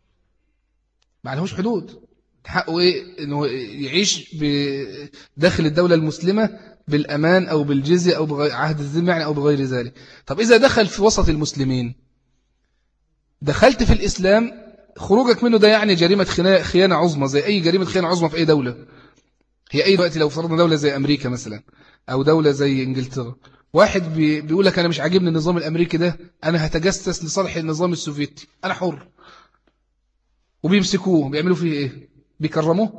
ما عليهوش حدود، حقه إيه؟ إنه يعيش داخل الدولة المسلمة بالأمان أو بالجزية أو بعهد الذمة يعني أو بغير ذلك. طب إذا دخل في وسط المسلمين، دخلت في الإسلام، خروجك منه ده يعني جريمة خيانة عظمى زي أي جريمة خيانة عظمى في أي دولة. هي أي وقت لو فرضنا دولة زي أمريكا مثلا أو دولة زي إنجلترا، واحد بيقول لك أنا مش عاجبني النظام الأمريكي ده، أنا هتجسس لصالح النظام السوفيتي، أنا حر، وبيمسكوه بيعملوا فيه إيه؟ بيكرموه،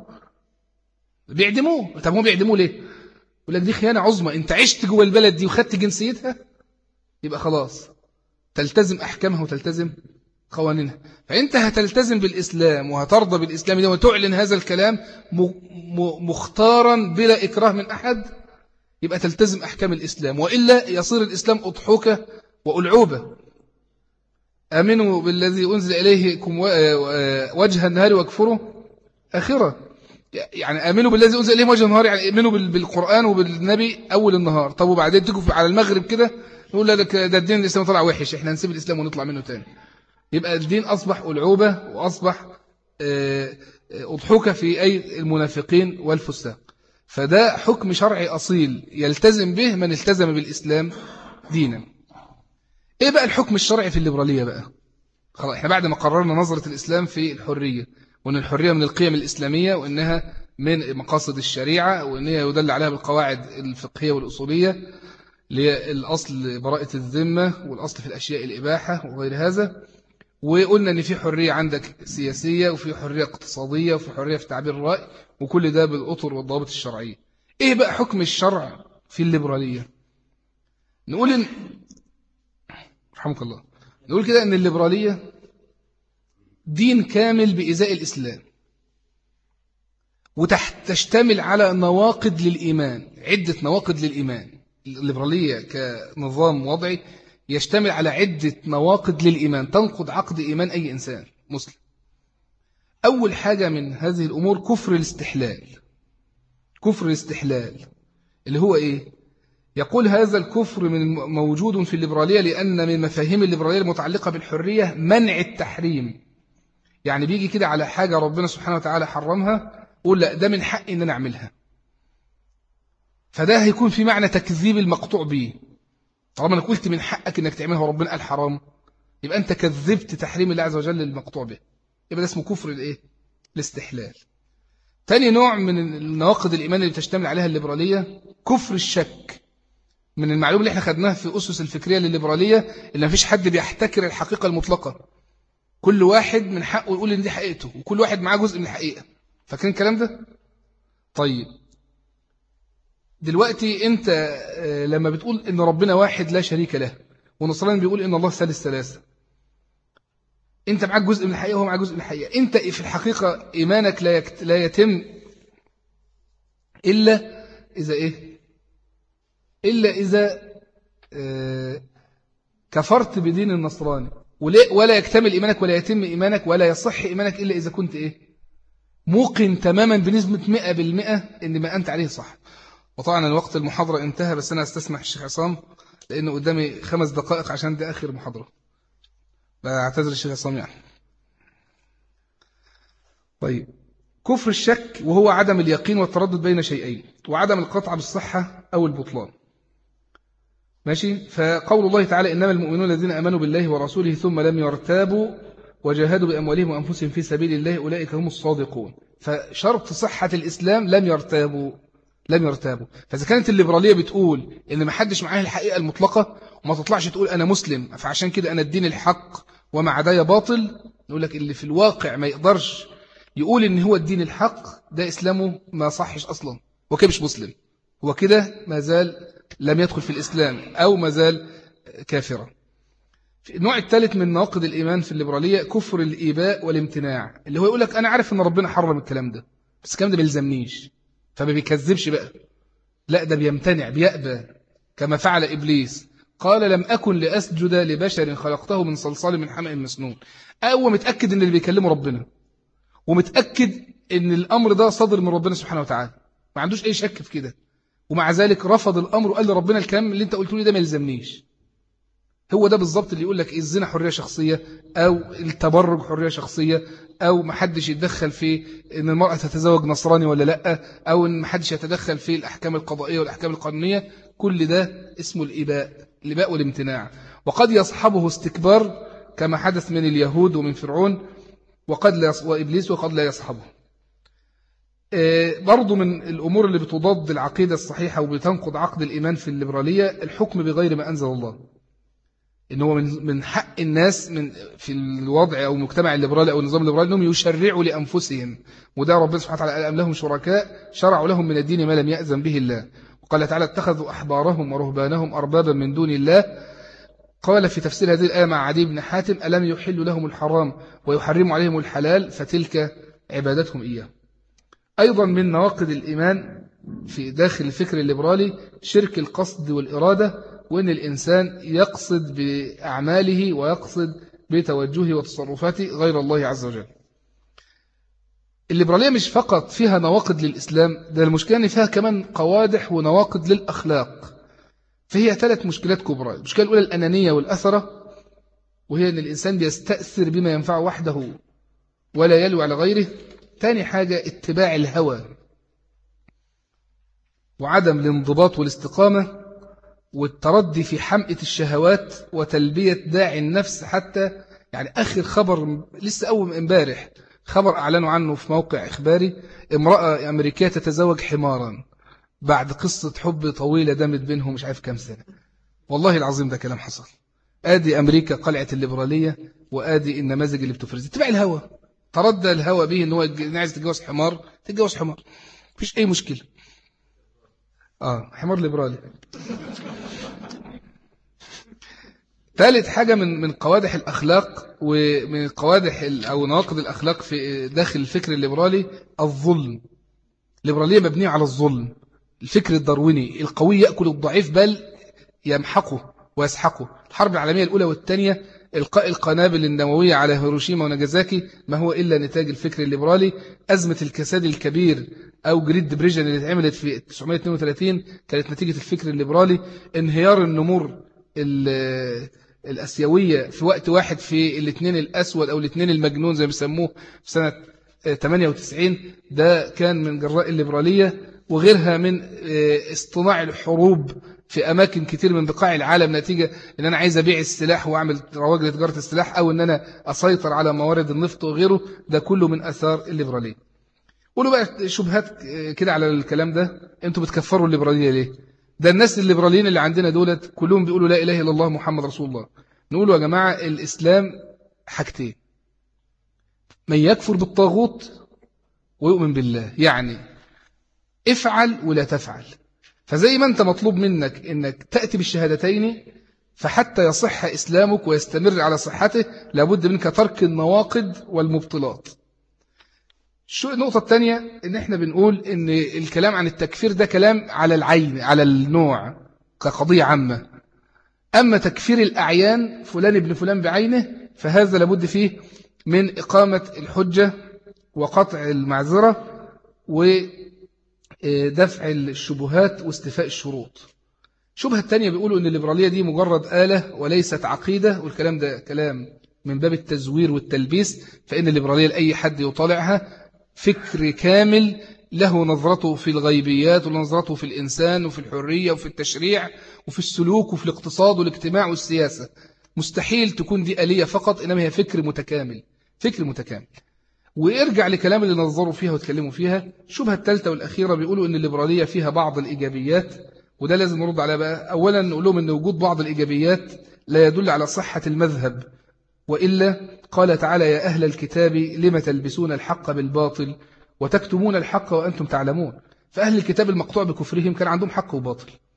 بيعدموه. طب هم بيعدموه ليه؟ يقول لك دي خيانة عظمى، أنت عشت جوه البلد دي وخدت جنسيتها، يبقى خلاص تلتزم أحكامها وتلتزم قوانينها. فأنت هتلتزم بالإسلام وهترضى بالإسلام ده وتعلن هذا الكلام مختارا بلا إكراه من أحد، يبقى تلتزم أحكام الإسلام، وإلا يصير الإسلام أضحوكة وألعوبة. آمنوا بالذي أنزل إليكم وجه النهار واكفروا آخرة. يعني آمنوا بالذي أنزل إليهم وجه النهار، يعني آمنوا بالقرآن وبالنبي أول النهار. طب وبعدين تيجوا على المغرب كده نقول لك ده الدين الإسلامي طلع وحش، إحنا نسيب الإسلام ونطلع منه تاني. يبقى الدين أصبح ألعوبة وأصبح أضحوكة في أي المنافقين والفساق. فده حكم شرعي أصيل يلتزم به من التزم بالإسلام دينا. إيه بقى الحكم الشرعي في الليبرالية بقى؟ خلاص إحنا بعد ما قررنا نظرة الإسلام في الحرية، وأن الحرية من القيم الإسلامية، وأنها من مقاصد الشريعة، وأنها يدل عليها بالقواعد الفقهية والأصولية، للأصل براءة الذمة، والأصل في الأشياء الإباحة وغير هذا. وقلنا أن في حرية عندك سياسية، وفي حرية اقتصادية، وفي حرية في تعبير الرأي، وكل ده بالأطر والضوابط الشرعية. إيه بقى حكم الشرع في الليبرالية؟ نقول إن رحمك الله، نقول كده أن الليبرالية دين كامل بإزاء الإسلام، وتشتمل على نواقض للإيمان، عدة نواقض للإيمان. الليبرالية كنظام وضعي يشتمل على عدة نواقض للإيمان تنقض عقد إيمان أي إنسان مسلم. أول حاجة من هذه الأمور كفر الاستحلال. كفر الاستحلال اللي هو إيه؟ يقول هذا الكفر موجود في الليبرالية لأن من مفاهيم الليبرالية المتعلقة بالحرية منع التحريم. يعني بيجي كده على حاجة ربنا سبحانه وتعالى حرمها، قول لا ده من حقي إن أنا أعملها، فده هيكون في معنى تكذيب المقطوع به. طالما أنا قلت من حقك إنك تعملها وربنا قال حرام، يبقى أنت كذبت تحريم الله عز وجل للمقطوع به، يبقى ده اسمه كفر الإيه؟ الاستحلال. تاني نوع من النواقض الإيمان اللي بتشتمل عليها الليبرالية كفر الشك. من المعلومة اللي احنا خدناها في أسس الفكرية للليبرالية إن مفيش حد بيحتكر الحقيقة المطلقة، كل واحد من حقه يقول إن دي حقيقته، وكل واحد معاه جزء من الحقيقة. فاكرين الكلام ده؟ طيب دلوقتي أنت لما بتقول إن ربنا واحد لا شريك له، والنصراني بيقول إن الله ثالث ثلاثة، أنت معاك جزء من الحقيقة وهو معاه جزء من الحقيقة. أنت في الحقيقة إيمانك لا يتم إلا إذا إيه؟ إلا إذا كفرت بدين النصراني، ولا يكتمل إيمانك ولا يتم إيمانك ولا يصح إيمانك إلا إذا كنت إيه؟ موقن تماما بنسبة 100% إن ما أنت عليه صح. وطبعا الوقت المحاضرة انتهى، بس أنا استسمح الشيخ عصام لأنه قدامي 5 دقائق عشان دي آخر محاضرة، بعتذر الشيخ عصام يعني. طيب كفر الشك وهو عدم اليقين والتردد بين شيئين، وعدم القطع بالصحة أو البطلان. ماشي. فقول الله تعالى إنما المؤمنون الذين آمنوا بالله ورسوله ثم لم يرتابوا وجاهدوا بأموالهم وأنفسهم في سبيل الله أولئك هم الصادقون. فشرط صحة الإسلام لم يرتابوا. فإذا كانت الليبرالية بتقول إن ما حدش معاه الحقيقة المطلقة وما تطلعش تقول أنا مسلم فعشان كده أنا الدين الحق وما عدايا باطل، نقول لك اللي في الواقع ما يقدرش يقول إن هو الدين الحق ده إسلامه ما صحش أصلا، هو كده مش مسلم، هو كده ما زال لم يدخل في الإسلام أو مازال كافرا. النوع الثالث من نواقض الإيمان في الليبرالية كفر الإيباء والامتناع، اللي هو يقول لك أنا عارف أن ربنا حرم الكلام ده بس الكلام ده بيلزمنيش، فما بيكذبش بقى، لا ده بيمتنع بيأبى كما فعل إبليس. قال لم أكن لأسجد لبشر خلقته من صلصال من حمأ مسنون. أو متأكد أن اللي بيكلمه ربنا، ومتأكد أن الأمر ده صدر من ربنا سبحانه وتعالى، ما عندوش أي شك في كده، ومع ذلك رفض الأمر وقال لربنا الكلام اللي أنت قلت لي ده ما يلزمنيش. هو ده بالظبط اللي يقول لك الزنا حرية شخصية، أو التبرج حرية شخصية، أو محدش يتدخل في أن المرأة تتزوج نصراني ولا لأ، أو أن محدش يتدخل في الأحكام القضائية والأحكام القانونية. كل ده اسمه الإباء والامتناع. وقد يصحبه استكبار كما حدث من اليهود ومن فرعون وإبليس، وقد لا يصحبه. برضو من الأمور اللي بتضاد العقيدة الصحيحة وبتنقض عقد الإيمان في الليبرالية الحكم بغير ما أنزل الله. إن هو من حق الناس في الوضع أو المجتمع الليبرالي أو النظام الليبرالي أنهم يشرعوا لأنفسهم، وده ربنا سبحانه وتعالى قال أم لهم شركاء شرعوا لهم من الدين ما لم يأذن به الله. وقال تعالى اتخذوا أحبارهم ورهبانهم أربابا من دون الله. قال في تفسير هذه الآية مع عدي بن حاتم ألم يحل لهم الحرام ويحرم عليهم الحلال فتلك عبادتهم إياه. أيضا من نواقض الإيمان في داخل الفكر الليبرالي شرك القصد والإرادة، وأن الإنسان يقصد بأعماله ويقصد بتوجهه وتصرفاته غير الله عز وجل. الليبرالية مش فقط فيها نواقض للإسلام، ده المشكلة أن فيها كمان قوادح ونواقض للأخلاق. فهي 3 مشكلات كبرى. المشكلة الأولى الأنانية والأثرة، وهي أن الإنسان بيستأثر بما ينفع وحده ولا يلوي على غيره. ثاني حاجة اتباع الهوى وعدم الانضباط والاستقامة والتردي في حمئة الشهوات وتلبية داعي النفس. حتى يعني آخر خبر لسه أول امبارح خبر أعلنوا عنه في موقع إخباري، امرأة أمريكية تتزوج حمارا بعد قصة حب طويلة دامت بينهم مش عارف كام سنة. والله العظيم ده كلام حصل. آدي أمريكا قلعة الليبرالية، وآدي النماذج اللي بتفرز اتباع الهوى. تردى الهوى به ان هو عايز تتجوز حمار، تتجوز حمار مفيش أي مشكلة. حمار ليبرالي. ثالث حاجة من قوادح الأخلاق ومن قوادح أو نواقض الأخلاق في داخل الفكر الليبرالي الظلم. الليبرالية مبنية على الظلم. الفكر الدارويني القوي يأكل الضعيف بل يمحقه ويسحقه. الحرب العالمية الأولى والثانية إلقاء القنابل النووية على هيروشيما وناجازاكي ما هو إلا نتاج الفكر الليبرالي. أزمة الكساد الكبير أو جريد ديبريشن اللي اتعملت في 1932 كانت نتيجة الفكر الليبرالي. انهيار النمور الأسيوية في وقت واحد في الاثنين الأسود أو الاثنين المجنون زي ما بيسموه في سنة 98 ده كان من جراء الليبرالية. وغيرها من اصطناع الحروب في أماكن كتير من بقاع العالم نتيجة أن أنا عايز أبيع السلاح وأعمل رواج لتجارة السلاح، أو أن أنا أسيطر على موارد النفط وغيره. ده كله من أثار الليبرالية. قولوا بقى شبهات كده على الكلام ده، أنتوا بتكفروا الليبرالية ليه؟ ده الناس الليبراليين اللي عندنا دولت كلهم بيقولوا لا إله إلا الله محمد رسول الله. نقولوا يا جماعة الإسلام حاجتين: من يكفر بالطاغوت ويؤمن بالله، يعني افعل ولا تفعل. فزي ما أنت مطلوب منك أنك تأتي بالشهادتين، فحتى يصح إسلامك ويستمر على صحته لابد منك ترك النواقض والمبطلات. النقطة الثانية أن احنا بنقول أن الكلام عن التكفير ده كلام على العين على النوع كقضية عامة. أما تكفير الأعيان فلان ابن فلان بعينه فهذا لابد فيه من إقامة الحجة وقطع المعذرة ودفع الشبهات واستفاء الشروط. شبهة الثانية بيقولوا أن الليبرالية دي مجرد آلة وليست عقيدة، والكلام ده كلام من باب التزوير والتلبيس. فإن الليبرالية لأي حد يطالعها فكر كامل له نظرته في الغيبيات ونظرته في الإنسان وفي الحرية وفي التشريع وفي السلوك وفي الاقتصاد والاجتماع والسياسة. مستحيل تكون دي آلية فقط، إنما هي فكر متكامل، فكر متكامل. ويرجع لكلام اللي نظروا فيها وتكلموا فيها. الشبهة الثالثة والأخيرة بيقولوا إن الليبرالية فيها بعض الإيجابيات، وده لازم نرد عليها بقى. أولا نقول لهم إن وجود بعض الإيجابيات لا يدل على صحة المذهب، وإلا قال تعالى يا أهل الكتاب لم تلبسون الحق بالباطل وتكتمون الحق وأنتم تعلمون. فأهل الكتاب المقطوع بكفرهم كان عندهم حق وباطل.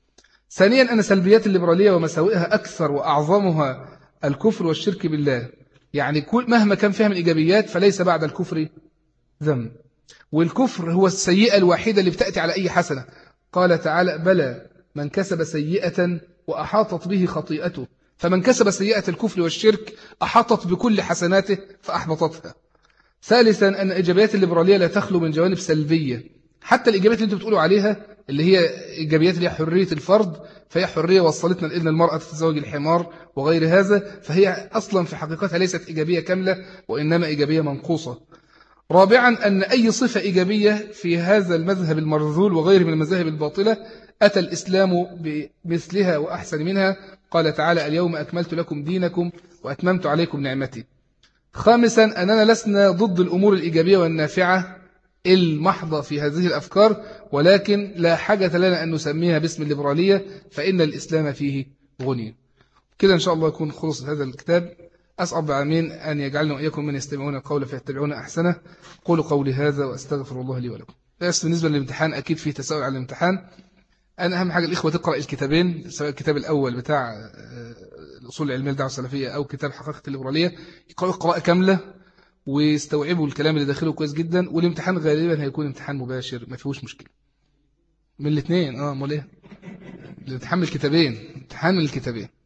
ثانيا أن سلبيات الليبرالية ومساوئها أكثر وأعظمها الكفر والشرك بالله. يعني مهما كان فيها من إيجابيات فليس بعد الكفر ذنب، والكفر هو السيئة الوحيدة اللي بتأتي على أي حسنة. قال تعالى بلى من كسب سيئة وأحاطت به خطيئته، فمن كسب سيئة الكفر والشرك أحاطت بكل حسناته فأحبطتها. ثالثا أن إيجابيات الليبرالية لا تخلو من جوانب سلبية، حتى الإيجابيات اللي أنتم بتقولوا عليها اللي هي إيجابيات اللي هي حرية الفرد، فهي حرية وصلتنا لأن المرأة تتزوج الحمار وغير هذا، فهي أصلا في حقيقتها ليست إيجابية كاملة وإنما إيجابية منقوصة. رابعا أن أي صفة إيجابية في هذا المذهب المرذول وغيره من المذاهب الباطلة أتى الإسلام بمثلها وأحسن منها. قال تعالى اليوم أكملت لكم دينكم وأتممت عليكم نعمتي. خامسا أننا لسنا ضد الأمور الإيجابية والنافعة المحضة في هذه الأفكار، ولكن لا حاجة لنا أن نسميها باسم الليبرالية فإن الإسلام فيه غني. كده إن شاء الله يكون خلص هذا الكتاب. أسأل بعمين أن يجعلنا وإياكم من يستمعون القول فيتبعون أحسنه. قولوا قولي هذا وأستغفر الله لي ولكم. بس بالنسبة للامتحان أكيد فيه تساؤل على الامتحان. أنا أهم حاجة الإخوة تقرأ الكتابين، سواء الكتاب الأول بتاع الأصول العلمية للدعوة السلفية أو كتاب حقيقة الليبرالية، يقرأوا قراءة كاملة ويستوعبوا الكلام اللي داخله كويس جدا. والامتحان غالبا هيكون امتحان مباشر ما فيهوش مشكلة من الاثنين. امال ايه؟ الامتحان من الكتابين، امتحان من الكتابين.